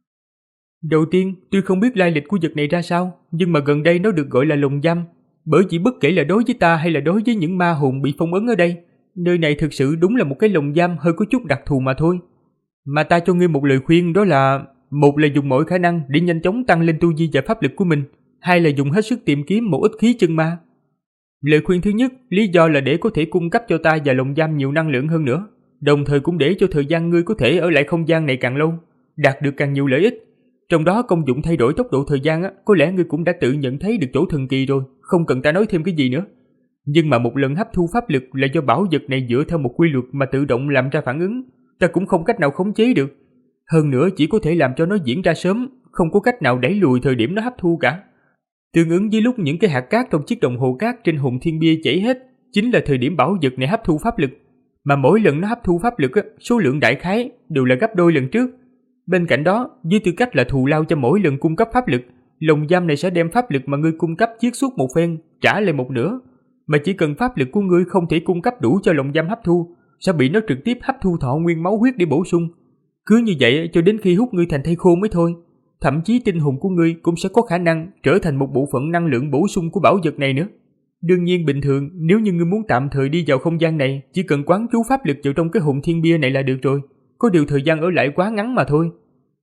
Đầu tiên, tuy không biết lai lịch của vật này ra sao, nhưng mà gần đây nó được gọi là lồng giam, bởi vì bất kể là đối với ta hay là đối với những ma hồn bị phong ấn ở đây, nơi này thực sự đúng là một cái lồng giam hơi có chút đặc thù mà thôi. Mà ta cho ngươi một lời khuyên, đó là một là dùng mọi khả năng để nhanh chóng tăng lên tu vi và pháp lực của mình, hai là dùng hết sức tìm kiếm một ít khí chân ma. Lời khuyên thứ nhất, lý do là để có thể cung cấp cho ta và lồng giam nhiều năng lượng hơn nữa, đồng thời cũng để cho thời gian ngươi có thể ở lại không gian này càng lâu, đạt được càng nhiều lợi ích. Trong đó công dụng thay đổi tốc độ thời gian có lẽ ngươi cũng đã tự nhận thấy được chỗ thần kỳ rồi, không cần ta nói thêm cái gì nữa. Nhưng mà một lần hấp thu pháp lực là do bảo vật này dựa theo một quy luật mà tự động làm ra phản ứng, ta cũng không cách nào khống chế được. Hơn nữa chỉ có thể làm cho nó diễn ra sớm, không có cách nào đẩy lùi thời điểm nó hấp thu cả. Tương ứng với lúc những cái hạt cát trong chiếc đồng hồ cát trên hồn thiên bia chảy hết, chính là thời điểm bảo vật này hấp thu pháp lực. Mà mỗi lần nó hấp thu pháp lực số lượng đại khái đều là gấp đôi lần trước. Bên cạnh đó, với tư cách là thù lao cho mỗi lần cung cấp pháp lực, lồng giam này sẽ đem pháp lực mà ngươi cung cấp chiết xuất một phen, trả lại một nửa. Mà chỉ cần pháp lực của ngươi không thể cung cấp đủ cho lồng giam hấp thu, sẽ bị nó trực tiếp hấp thu thọ nguyên máu huyết để bổ sung. Cứ như vậy cho đến khi hút ngươi thành thây khô mới thôi. Thậm chí tinh hồn của ngươi cũng sẽ có khả năng trở thành một bộ phận năng lượng bổ sung của bảo vật này nữa. Đương nhiên bình thường, nếu như ngươi muốn tạm thời đi vào không gian này, chỉ cần quán chú pháp lực vào trong cái hồn thiên bia này là được rồi. Có điều thời gian ở lại quá ngắn mà thôi.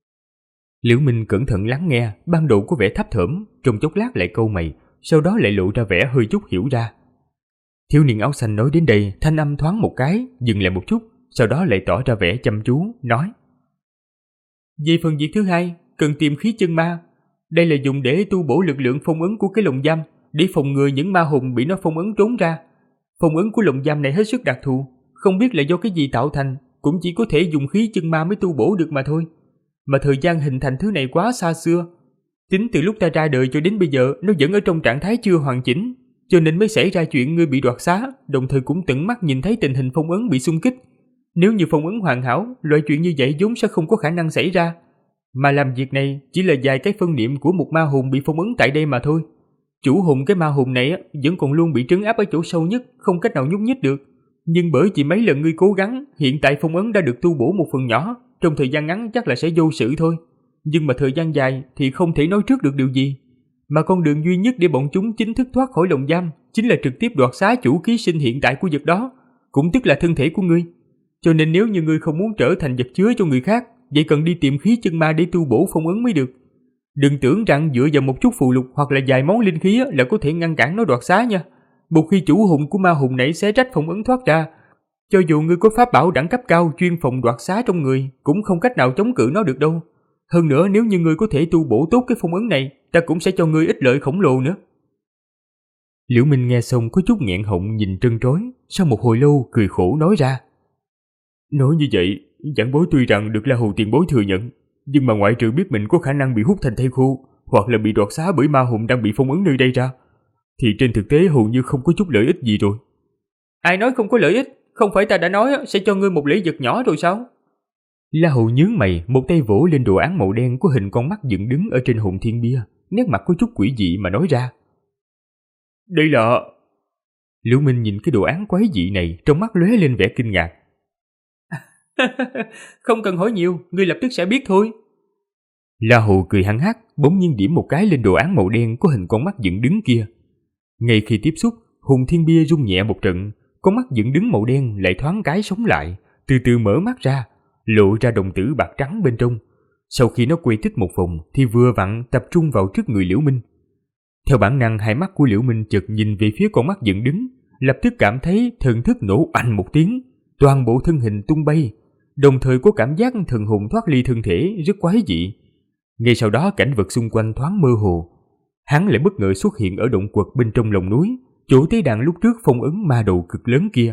Liễu Minh cẩn thận lắng nghe, ban đầu có vẻ thấp thởm, trong chốc lát lại cau mày, sau đó lại lộ ra vẻ hơi chút hiểu ra. Thiếu niên áo xanh nói đến đây, thanh âm thoáng một cái, dừng lại một chút, sau đó lại tỏ ra vẻ chăm chú, nói. Về phần việc thứ hai, cần tìm khí chân ma. Đây là dùng để tu bổ lực lượng phong ấn của cái lồng giam, để phòng ngừa những ma hồn bị nó phong ấn trốn ra. Phong ấn của lồng giam này hết sức đặc thù, không biết là do cái gì tạo thành, cũng chỉ có thể dùng khí chân ma mới tu bổ được mà thôi. Mà thời gian hình thành thứ này quá xa xưa. Tính từ lúc ta ra đời cho đến bây giờ, nó vẫn ở trong trạng thái chưa hoàn chỉnh, cho nên mới xảy ra chuyện ngươi bị đoạt xá, đồng thời cũng tận mắt nhìn thấy tình hình phong ấn bị xung kích. Nếu như phong ấn hoàn hảo, loại chuyện như vậy vốn sẽ không có khả năng xảy ra. Mà làm việc này chỉ là vài cái phân niệm của một ma hồn bị phong ấn tại đây mà thôi. Chủ hồn cái ma hồn này vẫn còn luôn bị trấn áp ở chỗ sâu nhất, không cách nào nhúc nhích được. Nhưng bởi vì mấy lần ngươi cố gắng, hiện tại phong ấn đã được tu bổ một phần nhỏ, trong thời gian ngắn chắc là sẽ vô sự thôi. Nhưng mà thời gian dài thì không thể nói trước được điều gì. Mà con đường duy nhất để bọn chúng chính thức thoát khỏi lồng giam chính là trực tiếp đoạt xá chủ ký sinh hiện tại của vật đó, cũng tức là thân thể của ngươi. Cho nên nếu như ngươi không muốn trở thành vật chứa cho người khác, vậy cần đi tìm khí chân ma để tu bổ phong ấn mới được. Đừng tưởng rằng dựa vào một chút phù lục hoặc là vài món linh khí là có thể ngăn cản nó đoạt xá nha. Một khi chủ hồn của ma hồn nảy xé rách phong ấn thoát ra, cho dù ngươi có pháp bảo đẳng cấp cao chuyên phòng đoạt xá trong người, cũng không cách nào chống cự nó được đâu. Hơn nữa nếu như ngươi có thể tu bổ tốt cái phong ấn này, ta cũng sẽ cho ngươi ích lợi khổng lồ nữa. Liễu Minh nghe xong có chút nghẹn họng nhìn trân trối, sau một hồi lâu cười khổ nói ra. Nói như vậy, giảng bối tuy rằng được La Hầu tiền bối thừa nhận, nhưng mà ngoại trừ biết mình có khả năng bị hút thành thây khô, hoặc là bị đoạt xá bởi ma hồn đang bị phong ấn nơi đây ra, thì trên thực tế hầu như không có chút lợi ích gì rồi. Ai nói không có lợi ích? Không phải ta đã nói sẽ cho ngươi một lễ vật nhỏ rồi sao? La Hầu nhướng mày, một tay vỗ lên đồ án màu đen có hình con mắt dựng đứng ở trên hồn thiên bia, nét mặt có chút quỷ dị mà nói ra. Đây là... Liễu Minh nhìn cái đồ án quái dị này, trong mắt lóe lên vẻ kinh ngạc. Không cần hỏi nhiều, ngươi lập tức sẽ biết thôi. La Hầu cười hăng hắc, bỗng nhiên điểm một cái lên đồ án màu đen có hình con mắt dựng đứng kia. Ngay khi tiếp xúc, hồn thiên bia rung nhẹ một trận, con mắt dựng đứng màu đen lại thoáng cái sống lại, từ từ mở mắt ra, lộ ra đồng tử bạc trắng bên trong. Sau khi nó quay tích một vòng thì vừa vặn tập trung vào trước người Liễu Minh. Theo bản năng, hai mắt của Liễu Minh chợt nhìn về phía con mắt dựng đứng, lập tức cảm thấy thần thức nổ oanh một tiếng, toàn bộ thân hình tung bay, đồng thời có cảm giác thần hồn thoát ly thân thể rất quái dị. Ngay sau đó cảnh vật xung quanh thoáng mơ hồ. Hắn lại bất ngờ xuất hiện ở động quật bên trong lòng núi, chỗ tế đàn lúc trước phong ấn ma đầu cực lớn kia.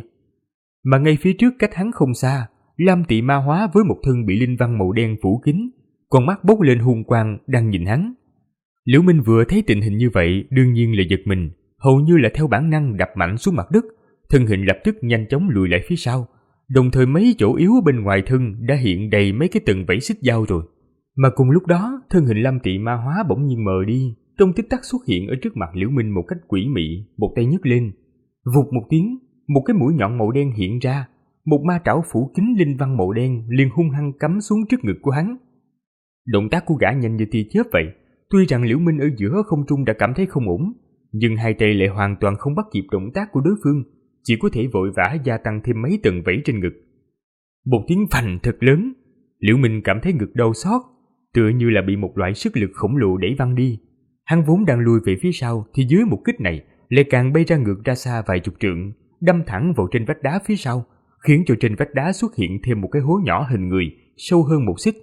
Mà ngay phía trước cách hắn không xa, Lam Tị Ma Hóa với một thân bị linh văn màu đen phủ kín, con mắt bốc lên hung quang đang nhìn hắn. Liễu Minh vừa thấy tình hình như vậy đương nhiên là giật mình, hầu như là theo bản năng đập mạnh xuống mặt đất, thân hình lập tức nhanh chóng lùi lại phía sau, đồng thời mấy chỗ yếu ở bên ngoài thân đã hiện đầy mấy cái tầng vảy xích dao rồi. Mà cùng lúc đó, thân hình Lam Tị Ma Hóa bỗng nhiên mờ đi, trong tích tắc xuất hiện ở trước mặt Liễu Minh một cách quỷ mị, một tay nhấc lên, vụt một tiếng, một cái mũi nhọn màu đen hiện ra, một ma trảo phủ kín linh văn màu đen liền hung hăng cắm xuống trước ngực của hắn. Động tác của gã nhanh như tia chớp vậy, tuy rằng Liễu Minh ở giữa không trung đã cảm thấy không ổn, nhưng hai tay lại hoàn toàn không bắt kịp động tác của đối phương, chỉ có thể vội vã gia tăng thêm mấy tầng vảy trên ngực. Một tiếng phành thật lớn, Liễu Minh cảm thấy ngực đau xót, tựa như là bị một loại sức lực khổng lồ đẩy văng đi. Hắn vốn đang lùi về phía sau thì dưới một kích này lại càng bay ra ngược ra xa vài chục trượng, đâm thẳng vào trên vách đá phía sau, khiến cho trên vách đá xuất hiện thêm một cái hố nhỏ hình người, sâu hơn một xích.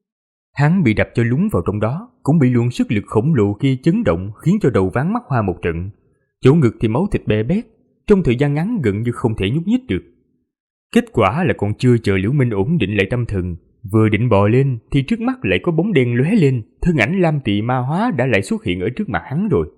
Hắn bị đập cho lún vào trong đó, cũng bị luồng sức lực khổng lồ kia chấn động khiến cho đầu váng mắt hoa một trận. Chỗ ngực thì máu thịt bê bết, trong thời gian ngắn gần như không thể nhúc nhích được. Kết quả là còn chưa chờ Liễu Minh ổn định lại tâm thần, vừa định bò lên thì trước mắt lại có bóng đen lóe lên, thân ảnh Lam Tị Ma Hóa đã lại xuất hiện ở trước mặt hắn rồi.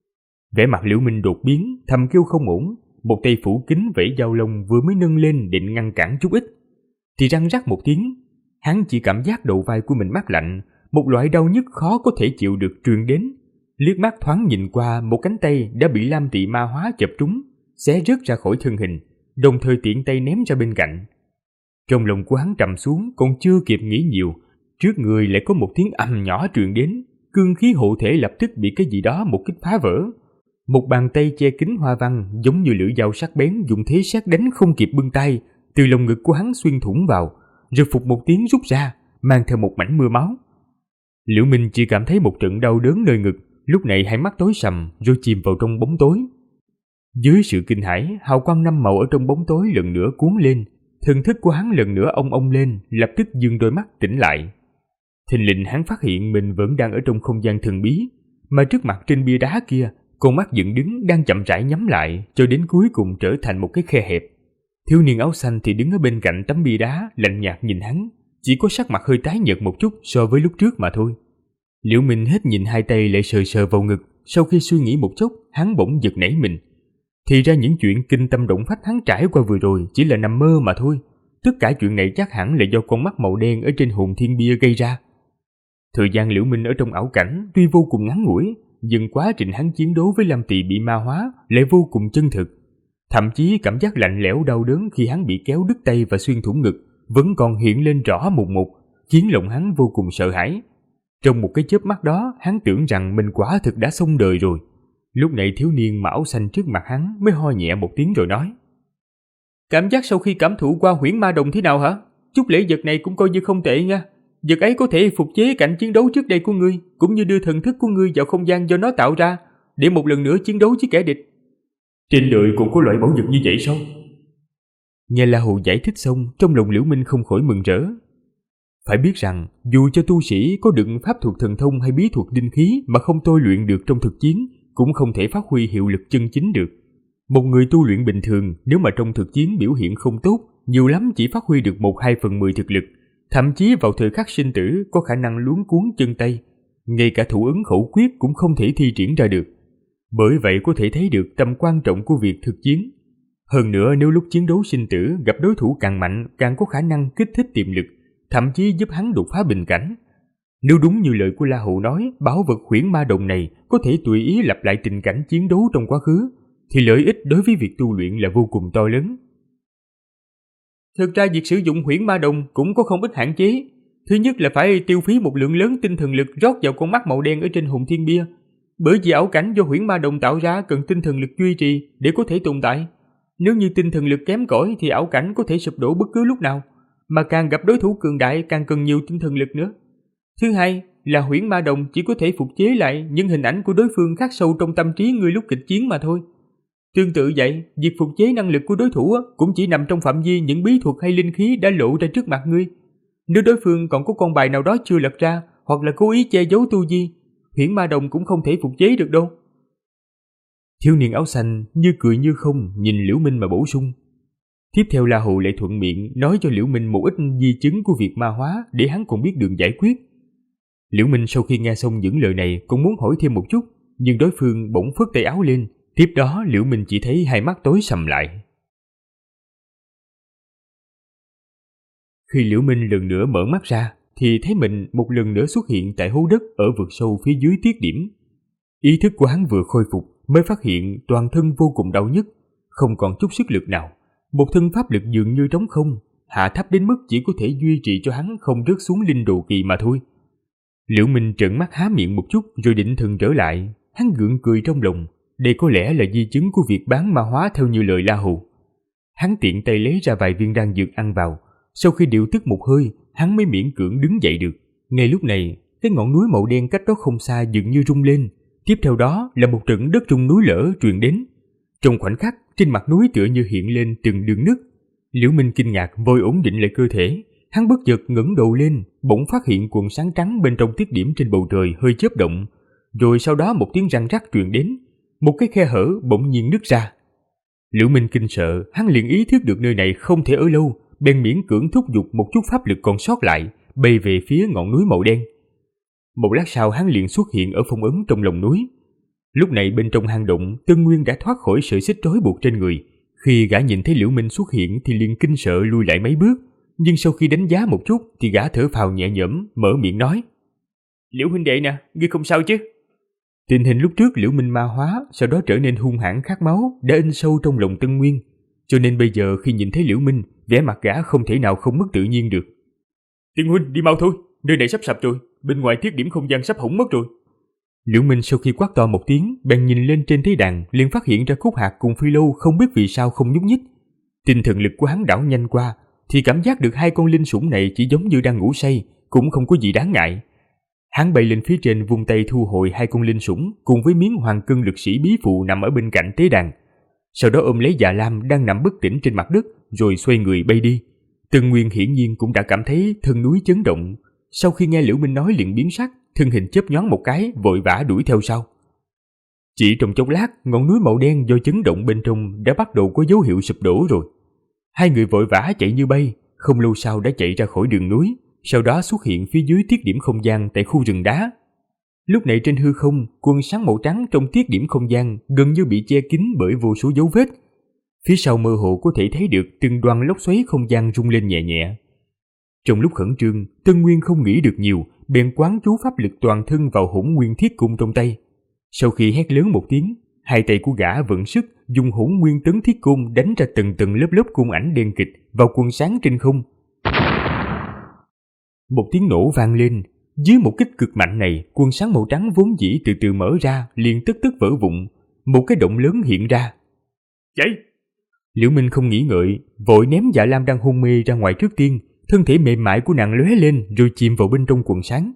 Vẻ mặt Liễu Minh đột biến, thầm kêu không ổn, một tay phủ kín vảy dao lông vừa mới nâng lên định ngăn cản chút ít, thì răng rắc một tiếng, hắn chỉ cảm giác đầu vai của mình mát lạnh, một loại đau nhức khó có thể chịu được truyền đến. Liếc mắt thoáng nhìn qua, một cánh tay đã bị Lam Tị Ma Hóa chộp trúng, xé rớt ra khỏi thân hình, đồng thời tiện tay ném ra bên cạnh. Trong lòng của hắn trầm xuống, còn chưa kịp nghĩ nhiều, trước người lại có một tiếng ầm nhỏ truyền đến, cương khí hộ thể lập tức bị cái gì đó một kích phá vỡ. Một bàn tay che kín hoa văn giống như lưỡi dao sắc bén dùng thế sét đánh không kịp bưng tay, từ lồng ngực của hắn xuyên thủng vào, rồi phụt một tiếng rút ra, mang theo một mảnh mưa máu. Liễu Minh chỉ cảm thấy một trận đau đớn nơi ngực, lúc này hai mắt tối sầm rồi chìm vào trong bóng tối. Dưới sự kinh hãi, hào quang năm màu ở trong bóng tối lần nữa cuốn lên, thần thức của hắn lần nữa ong lên, lập tức dương đôi mắt tỉnh lại. Thình lình hắn phát hiện mình vẫn đang ở trong không gian thần bí, mà trước mặt trên bia đá kia, con mắt dựng đứng đang chậm rãi nhắm lại cho đến cuối cùng trở thành một cái khe hẹp. Thiếu niên áo xanh thì đứng ở bên cạnh tấm bia đá lạnh nhạt nhìn hắn, chỉ có sắc mặt hơi tái nhợt một chút so với lúc trước mà thôi. Liễu Minh hết nhìn hai tay lại sờ sờ vào ngực, sau khi suy nghĩ một chút, hắn bỗng giật nảy mình. Thì ra những chuyện kinh tâm động phách hắn trải qua vừa rồi chỉ là nằm mơ mà thôi. Tất cả chuyện này chắc hẳn là do con mắt màu đen ở trên hồn thiên bia gây ra. Thời gian Liễu Minh ở trong ảo cảnh tuy vô cùng ngắn ngủi, nhưng quá trình hắn chiến đấu với Lam Tị bị ma hóa lại vô cùng chân thực. Thậm chí cảm giác lạnh lẽo đau đớn khi hắn bị kéo đứt tay và xuyên thủng ngực vẫn còn hiện lên rõ mồn một, khiến lòng hắn vô cùng sợ hãi. Trong một cái chớp mắt đó, hắn tưởng rằng mình quả thực đã xong đời rồi. Lúc này thiếu niên áo xanh trước mặt hắn mới ho nhẹ một tiếng rồi nói: "Cảm giác sau khi cảm thụ qua huyễn ma đồng thế nào hả? Chút lễ vật này cũng coi như không tệ nha. Vật ấy có thể phục chế cảnh chiến đấu trước đây của ngươi, cũng như đưa thần thức của ngươi vào không gian do nó tạo ra, để một lần nữa chiến đấu với kẻ địch." "Trên đời cũng có loại bảo vật như vậy sao?" Nghe La Hầu giải thích xong, trong lòng Liễu Minh không khỏi mừng rỡ. Phải biết rằng, dù cho tu sĩ có đựng pháp thuật thần thông hay bí thuật linh khí mà không tôi luyện được trong thực chiến, cũng không thể phát huy hiệu lực chân chính được. Một người tu luyện bình thường nếu mà trong thực chiến biểu hiện không tốt, nhiều lắm chỉ phát huy được 1/2/10 thực lực, thậm chí vào thời khắc sinh tử có khả năng luống cuống chân tay, ngay cả thủ ấn khẩu quyết cũng không thể thi triển ra được. Bởi vậy có thể thấy được tầm quan trọng của việc thực chiến. Hơn nữa, nếu lúc chiến đấu sinh tử gặp đối thủ càng mạnh, càng có khả năng kích thích tiềm lực, thậm chí giúp hắn đột phá bình cảnh. Nếu đúng như lời của La Hầu nói, bảo vật huyễn ma đồng này có thể tùy ý lặp lại tình cảnh chiến đấu trong quá khứ, thì lợi ích đối với việc tu luyện là vô cùng to lớn. Thực ra việc sử dụng huyễn ma đồng cũng có không ít hạn chế. Thứ nhất là phải tiêu phí một lượng lớn tinh thần lực rót vào con mắt màu đen ở trên hồn thiên bia, bởi vì ảo cảnh do huyễn ma đồng tạo ra cần tinh thần lực duy trì để có thể tồn tại. Nếu như tinh thần lực kém cỏi thì ảo cảnh có thể sụp đổ bất cứ lúc nào, mà càng gặp đối thủ cường đại càng cần nhiều tinh thần lực nữa. Thứ hai là huyễn ma đồng chỉ có thể phục chế lại những hình ảnh của đối phương khắc sâu trong tâm trí người lúc kịch chiến mà thôi. Tương tự vậy, việc phục chế năng lực của đối thủ cũng chỉ nằm trong phạm vi những bí thuật hay linh khí đã lộ ra trước mặt ngươi. Nếu đối phương còn có con bài nào đó chưa lật ra, hoặc là cố ý che giấu tu vi, Huyễn Ma Đồng cũng không thể phục chế được đâu. Thiếu niên áo xanh như cười như không nhìn Liễu Minh mà bổ sung. Tiếp theo La Hầu lại thuận miệng nói cho Liễu Minh một ít di chứng của việc ma hóa để hắn còn biết đường giải quyết. Liễu Minh sau khi nghe xong những lời này cũng muốn hỏi thêm một chút, nhưng đối phương bỗng phất tay áo lên. Tiếp đó Liễu Minh chỉ thấy hai mắt tối sầm lại. Khi Liễu Minh lần nữa mở mắt ra thì thấy mình một lần nữa xuất hiện tại hố đất ở vực sâu phía dưới tiết điểm. Ý thức của hắn vừa khôi phục mới phát hiện toàn thân vô cùng đau nhức, không còn chút sức lực nào. Một thân pháp lực dường như trống không, hạ thấp đến mức chỉ có thể duy trì cho hắn không rớt xuống linh đồ kỳ mà thôi. Liễu Minh trợn mắt há miệng một chút rồi định thần trở lại. Hắn gượng cười trong lòng, đây có lẽ là di chứng của việc bán ma hóa theo như lời La Hầu. Hắn tiện tay lấy ra vài viên đan dược ăn vào. Sau khi điều tức một hơi, hắn mới miễn cưỡng đứng dậy được. Ngay lúc này, cái ngọn núi màu đen cách đó không xa dường như rung lên. Tiếp theo đó là một trận đất rung núi lở truyền đến. Trong khoảnh khắc, trên mặt núi tựa như hiện lên từng đường nứt. Liễu Minh kinh ngạc vội ổn định lại cơ thể. Hắn bất chợt ngẩng đầu lên, bỗng phát hiện quần sáng trắng bên trong tiết điểm trên bầu trời hơi chớp động. Rồi sau đó một tiếng răng rắc truyền đến. Một cái khe hở bỗng nhiên nứt ra. Liễu Minh kinh sợ, hắn liền ý thức được nơi này không thể ở lâu, bèn miễn cưỡng thúc giục một chút pháp lực còn sót lại, bay về phía ngọn núi màu đen. Một lát sau hắn liền xuất hiện ở phong ấn trong lòng núi. Lúc này bên trong hang động, Tân Nguyên đã thoát khỏi sợi xích trói buộc trên người. Khi gã nhìn thấy Liễu Minh xuất hiện thì liền kinh sợ lui lại mấy bước, nhưng sau khi đánh giá một chút thì gã thở phào nhẹ nhõm, mở miệng nói: "Liễu huynh đệ nè, ngươi không sao chứ?" Tình hình lúc trước Liễu Minh ma hóa, sau đó trở nên hung hãn khát máu đã in sâu trong lòng Tân Nguyên, cho nên bây giờ khi nhìn thấy Liễu Minh, vẻ mặt gã không thể nào không mất tự nhiên được. "Tiên huynh, đi mau thôi, nơi này sắp sập rồi, bên ngoài thiết điểm không gian sắp hỏng mất rồi." Liễu Minh sau khi quát to một tiếng, bèn nhìn lên trên thế đàn, liền phát hiện ra Khúc Hạc cùng Phi Lâu không biết vì sao không nhúc nhích. Tinh thần lực của hắn đảo nhanh qua, thì cảm giác được hai con linh sủng này chỉ giống như đang ngủ say, cũng không có gì đáng ngại. Hắn bay lên phía trên vung tay thu hồi hai con linh sủng cùng với miếng hoàng cân lực sĩ bí phụ nằm ở bên cạnh tế đàn. Sau đó ôm lấy Dạ Lam đang nằm bất tỉnh trên mặt đất, rồi xoay người bay đi. Tân Nguyên hiển nhiên cũng đã cảm thấy thân núi chấn động. Sau khi nghe Liễu Minh nói liền biến sắc, thân hình chớp nhoáng một cái, vội vã đuổi theo sau. Chỉ trong chốc lát, ngọn núi màu đen do chấn động bên trong đã bắt đầu có dấu hiệu sụp đổ rồi. Hai người vội vã chạy như bay, không lâu sau đã chạy ra khỏi đường núi, sau đó xuất hiện phía dưới tiết điểm không gian tại khu rừng đá. Lúc này trên hư không, quần sáng màu trắng trong tiết điểm không gian gần như bị che kín bởi vô số dấu vết. Phía sau mơ hồ có thể thấy được từng đoàn lốc xoáy không gian rung lên nhẹ nhẹ. Trong lúc khẩn trương, Tân Nguyên không nghĩ được nhiều, bèn quán chú pháp lực toàn thân vào Hỗn Nguyên Thiết Cung trong tay. Sau khi hét lớn một tiếng, hai tay của gã vận sức dùng Hỗn Nguyên Tấn Thiết Cung đánh ra từng từng lớp lớp cung ảnh đen kịt vào quần sáng trên không. Một tiếng nổ vang lên. Dưới một kích cực mạnh này, quần sáng màu trắng vốn dĩ từ từ mở ra, liền tức tức vỡ vụn. Một cái động lớn hiện ra. "Chạy!" Liễu Minh không nghĩ ngợi, vội ném Dạ Lam đang hôn mê ra ngoài trước tiên. Thân thể mềm mại của nàng lóe lên rồi chìm vào bên trong quần sáng.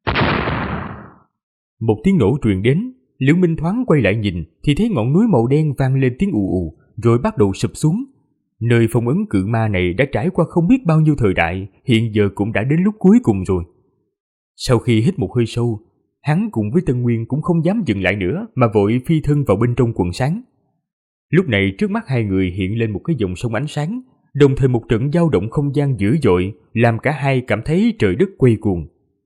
Một tiếng nổ truyền đến. Liễu Minh thoáng quay lại nhìn thì thấy ngọn núi màu đen vang lên tiếng ù ù, rồi bắt đầu sụp xuống. Nơi phong ấn cự ma này đã trải qua không biết bao nhiêu thời đại, hiện giờ cũng đã đến lúc cuối cùng rồi. Sau khi hít một hơi sâu, hắn cùng với Tân Nguyên cũng không dám dừng lại nữa mà vội phi thân vào bên trong quần sáng. Lúc này trước mắt hai người hiện lên một cái dòng sông ánh sáng, đồng thời một trận dao động không gian dữ dội làm cả hai cảm thấy trời đất quay cuồng.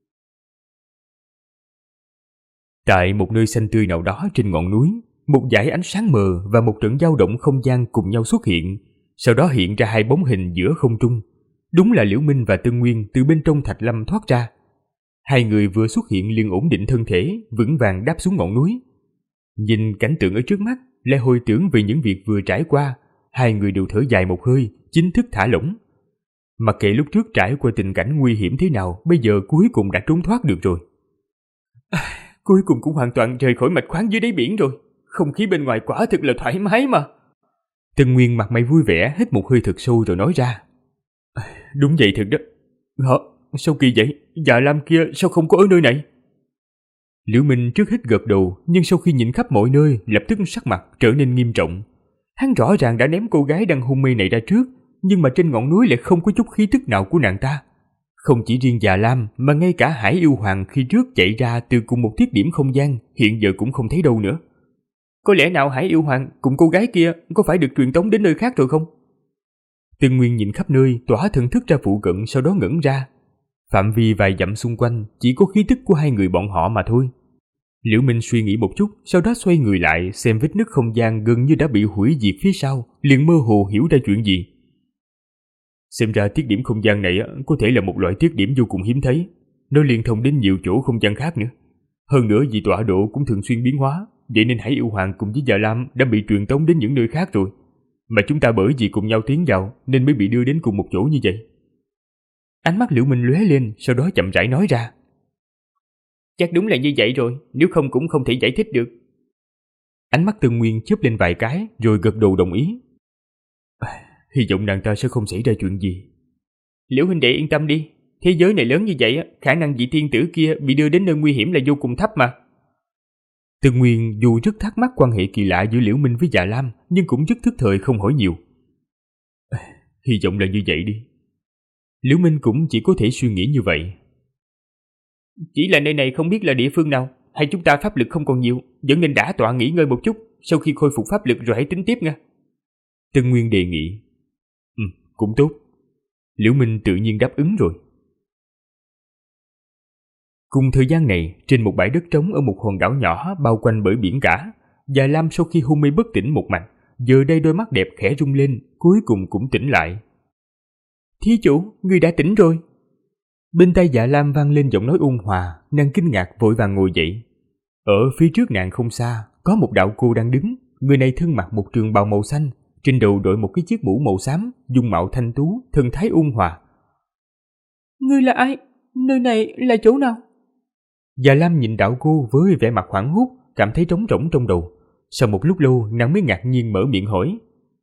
Tại một nơi xanh tươi nào đó trên ngọn núi, một dải ánh sáng mờ và một trận dao động không gian cùng nhau xuất hiện, sau đó hiện ra hai bóng hình giữa không trung. Đúng là Liễu Minh và Tân Nguyên từ bên trong thạch lâm thoát ra. Hai người vừa xuất hiện liền ổn định thân thể, vững vàng đáp xuống ngọn núi. Nhìn cảnh tượng ở trước mắt, lại hồi tưởng về những việc vừa trải qua, hai người đều thở dài một hơi, chính thức thả lỏng. Mặc kệ lúc trước trải qua tình cảnh nguy hiểm thế nào, bây giờ cuối cùng đã trốn thoát được rồi. Cuối cùng cũng hoàn toàn rời khỏi mạch khoáng dưới đáy biển rồi. Không khí bên ngoài quả thực là thoải mái mà. Tân Nguyên mặt mày vui vẻ hít một hơi thật sâu rồi nói ra. Đúng vậy thật đó. Sao kỳ vậy? Dạ Lam kia sao không có ở nơi này? Liễu Minh trước hết gật đầu, nhưng sau khi nhìn khắp mọi nơi, lập tức sắc mặt trở nên nghiêm trọng. Hắn rõ ràng đã ném cô gái đang hôn mê này ra trước, nhưng mà trên ngọn núi lại không có chút khí tức nào của nàng ta. Không chỉ riêng Già Lam mà ngay cả Hải Yêu Hoàng khi trước chạy ra từ cùng một thiết điểm không gian hiện giờ cũng không thấy đâu nữa. Có lẽ nào Hải Yêu Hoàng cùng cô gái kia có phải được truyền tống đến nơi khác rồi không? Tương Nguyên nhìn khắp nơi, tỏa thần thức ra phụ cận, sau đó ngẩn ra. Phạm vi vài dặm xung quanh chỉ có khí tức của hai người bọn họ mà thôi. Liễu Minh suy nghĩ một chút, sau đó xoay người lại xem vết nứt không gian gần như đã bị hủy diệt phía sau, liền mơ hồ hiểu ra chuyện gì. Xem ra thiết điểm không gian này có thể là một loại thiết điểm vô cùng hiếm thấy, nó liên thông đến nhiều chỗ không gian khác nữa. Hơn nữa vì tọa độ cũng thường xuyên biến hóa, vậy nên Hải Yêu Hoàng cùng với Già Lam đã bị truyền tống đến những nơi khác rồi. Mà chúng ta bởi vì cùng nhau tiến vào nên mới bị đưa đến cùng một chỗ như vậy. Ánh mắt Liễu Minh lóe lên, sau đó chậm rãi nói ra. Chắc đúng là như vậy rồi, nếu không cũng không thể giải thích được. Ánh mắt Tương Nguyên chớp lên vài cái rồi gật đầu đồng ý. Hy vọng nàng ta sẽ không xảy ra chuyện gì. Liễu huynh đệ yên tâm đi, thế giới này lớn như vậy, khả năng vị tiên tử kia bị đưa đến nơi nguy hiểm là vô cùng thấp mà. Tương Nguyên dù rất thắc mắc quan hệ kỳ lạ giữa Liễu Minh với Dạ Lam, nhưng cũng rất thức thời không hỏi nhiều. Hy vọng là như vậy đi. Liễu Minh cũng chỉ có thể suy nghĩ như vậy. Chỉ là nơi này không biết là địa phương nào, hay chúng ta pháp lực không còn nhiều, vẫn nên đả tọa nghỉ ngơi một chút, sau khi khôi phục pháp lực rồi hãy tính tiếp nha. Tương Nguyên đề nghị. Cũng tốt. Liễu Minh tự nhiên đáp ứng rồi. Cùng thời gian này, trên một bãi đất trống ở một hòn đảo nhỏ bao quanh bởi biển cả, Già Lam sau khi hôn mê bất tỉnh một mạch, giờ đây đôi mắt đẹp khẽ rung lên, cuối cùng cũng tỉnh lại. Thí chủ, người đã tỉnh rồi. Bên tai Dạ Lam vang lên giọng nói ôn hòa, nàng kinh ngạc vội vàng ngồi dậy. Ở phía trước nàng không xa, có một đạo cô đang đứng, người này thân mặc một trường bào màu xanh, trên đầu đội một cái chiếc mũ màu xám, dung mạo thanh tú, thần thái ôn hòa. Ngươi là ai? Nơi này là chỗ nào? Già Lam nhìn đạo cô với vẻ mặt hoảng hốt, cảm thấy trống rỗng trong đầu. Sau một lúc lâu, nàng mới ngạc nhiên mở miệng hỏi.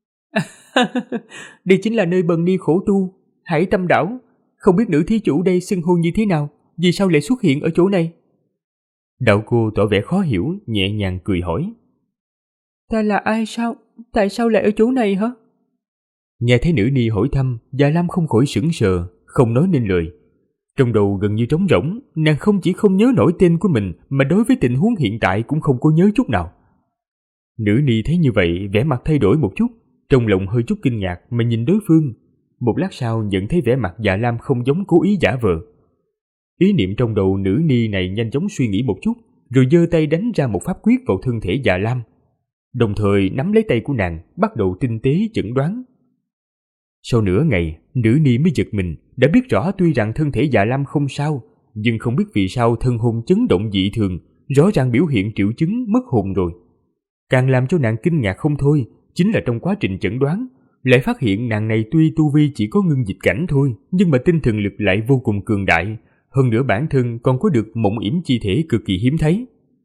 Đây chính là nơi Bần Ni khổ tu, Hải Tâm Đảo. Không biết nữ thí chủ đây xưng hô như thế nào, vì sao lại xuất hiện ở chỗ này? Đạo cô tỏ vẻ khó hiểu, nhẹ nhàng cười hỏi. Ta là ai sao? Tại sao lại ở chỗ này hả? Nghe thấy nữ ni hỏi thăm, Già Lam không khỏi sững sờ, không nói nên lời. Trong đầu gần như trống rỗng, nàng không chỉ không nhớ nổi tên của mình mà đối với tình huống hiện tại cũng không có nhớ chút nào. Nữ ni thấy như vậy, vẻ mặt thay đổi một chút, trong lòng hơi chút kinh ngạc mà nhìn đối phương. Một lát sau nhận thấy vẻ mặt Dạ Lam không giống cố ý giả vờ. Ý niệm trong đầu nữ ni này nhanh chóng suy nghĩ một chút, rồi giơ tay đánh ra một pháp quyết vào thân thể Dạ Lam, đồng thời nắm lấy tay của nàng, bắt đầu tinh tế chẩn đoán. Sau nửa ngày, nữ ni mới giật mình, đã biết rõ tuy rằng thân thể Dạ Lam không sao, nhưng không biết vì sao thân hồn chấn động dị thường, rõ ràng biểu hiện triệu chứng mất hồn rồi. Càng làm cho nàng kinh ngạc không thôi, chính là trong quá trình chẩn đoán, lại phát hiện nàng này tuy tu vi chỉ có ngưng dịch cảnh thôi, nhưng mà tinh thần lực lại vô cùng cường đại, hơn nữa bản thân còn có được mộng yểm chi thể cực kỳ hiếm thấy.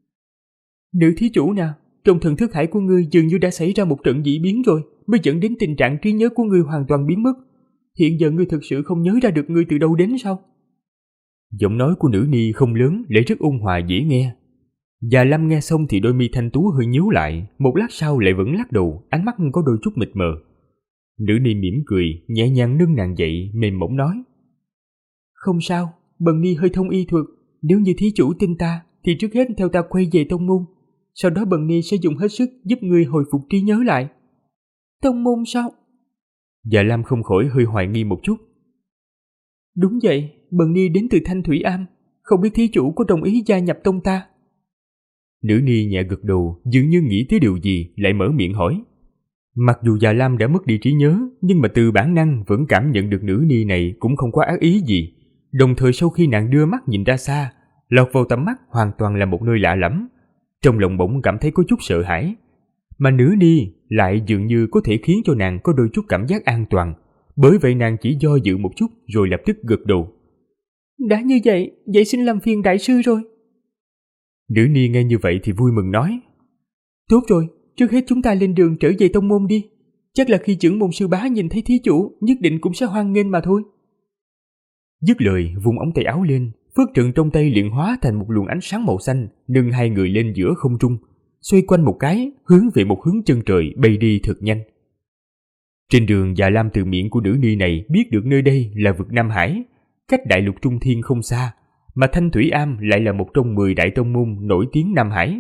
Nữ thí chủ nào, trong thần thức hải của ngươi dường như đã xảy ra một trận dị biến rồi, mới dẫn đến tình trạng trí nhớ của ngươi hoàn toàn biến mất. Hiện giờ ngươi thực sự không nhớ ra được ngươi từ đâu đến sao? Giọng nói của nữ ni không lớn, lại rất ôn hòa dễ nghe. Già Lam nghe xong thì đôi mi thanh tú hơi nhíu lại, một lát sau lại vẫn lắc đầu, ánh mắt có đôi chút mịt mờ. Nữ ni mỉm cười, nhẹ nhàng nâng nàng dậy, mềm mỏng nói. Không sao, Bần Ni hơi thông y thuật, nếu như thí chủ tin ta, thì trước hết theo ta quay về tông môn. Sau đó Bần Ni sẽ dùng hết sức giúp ngươi hồi phục trí nhớ lại. Tông môn sao? Dạ Lam không khỏi hơi hoài nghi một chút. Đúng vậy, Bần Ni đến từ Thanh Thủy Am, không biết thí chủ có đồng ý gia nhập tông ta? Nữ ni nhẹ gật đầu, dường như nghĩ tới điều gì, lại mở miệng hỏi. Mặc dù Dạ Lam đã mất đi trí nhớ, nhưng mà từ bản năng vẫn cảm nhận được nữ ni này cũng không có ác ý gì. Đồng thời sau khi nàng đưa mắt nhìn ra xa, lọt vào tầm mắt hoàn toàn là một nơi lạ lẫm. Trong lòng bỗng cảm thấy có chút sợ hãi. Mà nữ ni lại dường như có thể khiến cho nàng có đôi chút cảm giác an toàn. Bởi vậy nàng chỉ do dự một chút rồi lập tức gật đầu. Đã như vậy, vậy xin làm phiền đại sư rồi. Nữ ni nghe như vậy thì vui mừng nói. Tốt rồi, trước hết chúng ta lên đường trở về tông môn đi. Chắc là khi trưởng môn sư bá nhìn thấy thí chủ, nhất định cũng sẽ hoan nghênh mà thôi. Dứt lời, vung ống tay áo lên, phước trượng trong tay liền hóa thành một luồng ánh sáng màu xanh, nâng hai người lên giữa không trung, xoay quanh một cái, hướng về một hướng chân trời bay đi thật nhanh. Trên đường, Dạ Lam từ miệng của nữ ni này biết được nơi đây là vực Nam Hải, cách đại lục Trung Thiên không xa, mà Thanh Thủy Am lại là một trong 10 đại tông môn nổi tiếng Nam Hải.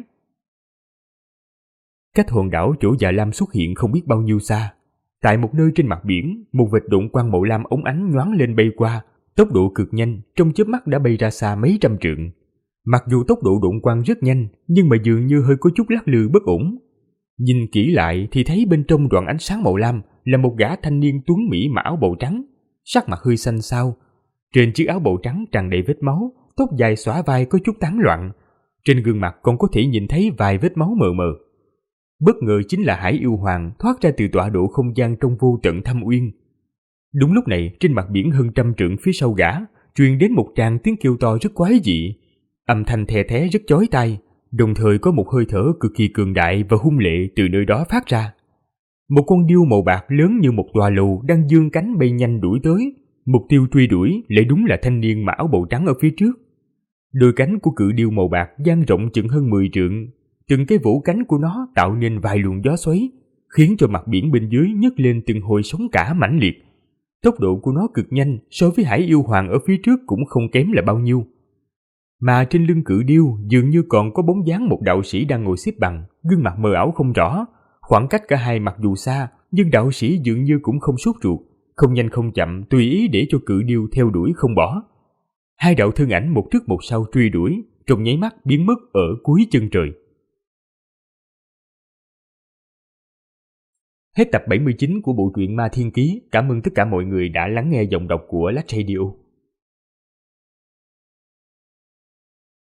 Cách hòn đảo chỗ Dạ Lam xuất hiện không biết bao nhiêu xa, tại một nơi trên mặt biển, một vệt độn quang màu lam óng ánh nhoáng lên bay qua, tốc độ cực nhanh, trong chớp mắt đã bay ra xa mấy trăm trượng. Mặc dù tốc độ độn quang rất nhanh, nhưng mà dường như hơi có chút lắc lư bất ổn. Nhìn kỹ lại thì thấy bên trong đoạn ánh sáng màu lam là một gã thanh niên tuấn mỹ mặc áo bào trắng, sắc mặt hơi xanh xao. Trên chiếc áo bào trắng tràn đầy vết máu, tóc dài xõa vai có chút tán loạn. Trên gương mặt còn có thể nhìn thấy vài vết máu mờ mờ. Bất ngờ chính là Hải Yêu Hoàng thoát ra từ tọa độ không gian trong vô tận thâm uyên. Đúng lúc này, trên mặt biển hơn trăm trượng phía sau gã, truyền đến một tràng tiếng kêu to rất quái dị. Âm thanh the thé rất chói tai, đồng thời có một hơi thở cực kỳ cường đại và hung lệ từ nơi đó phát ra. Một con điêu màu bạc lớn như một tòa lầu đang giương cánh bay nhanh đuổi tới. Mục tiêu truy đuổi lại đúng là thanh niên mặc áo bào trắng ở phía trước. Đôi cánh của cự điêu màu bạc dang rộng chừng hơn 10 trượng, từng cái vỗ cánh của nó tạo nên vài luồng gió xoáy, khiến cho mặt biển bên dưới nhấc lên từng hồi sóng cả mãnh liệt. Tốc độ của nó cực nhanh, so với Hải Yêu Hoàng ở phía trước cũng không kém là bao nhiêu. Mà trên lưng cự điêu dường như còn có bóng dáng một đạo sĩ đang ngồi xếp bằng, gương mặt mờ ảo không rõ. Khoảng cách cả hai mặc dù xa, nhưng đạo sĩ dường như cũng không sốt ruột, không nhanh không chậm, tùy ý để cho cự điêu theo đuổi không bỏ. Hai đạo thân ảnh một trước một sau truy đuổi, trong nháy mắt biến mất ở cuối chân trời. Hết tập 79 của bộ truyện Ma Thiên Ký. Cảm ơn tất cả mọi người đã lắng nghe giọng đọc của Lách Radio.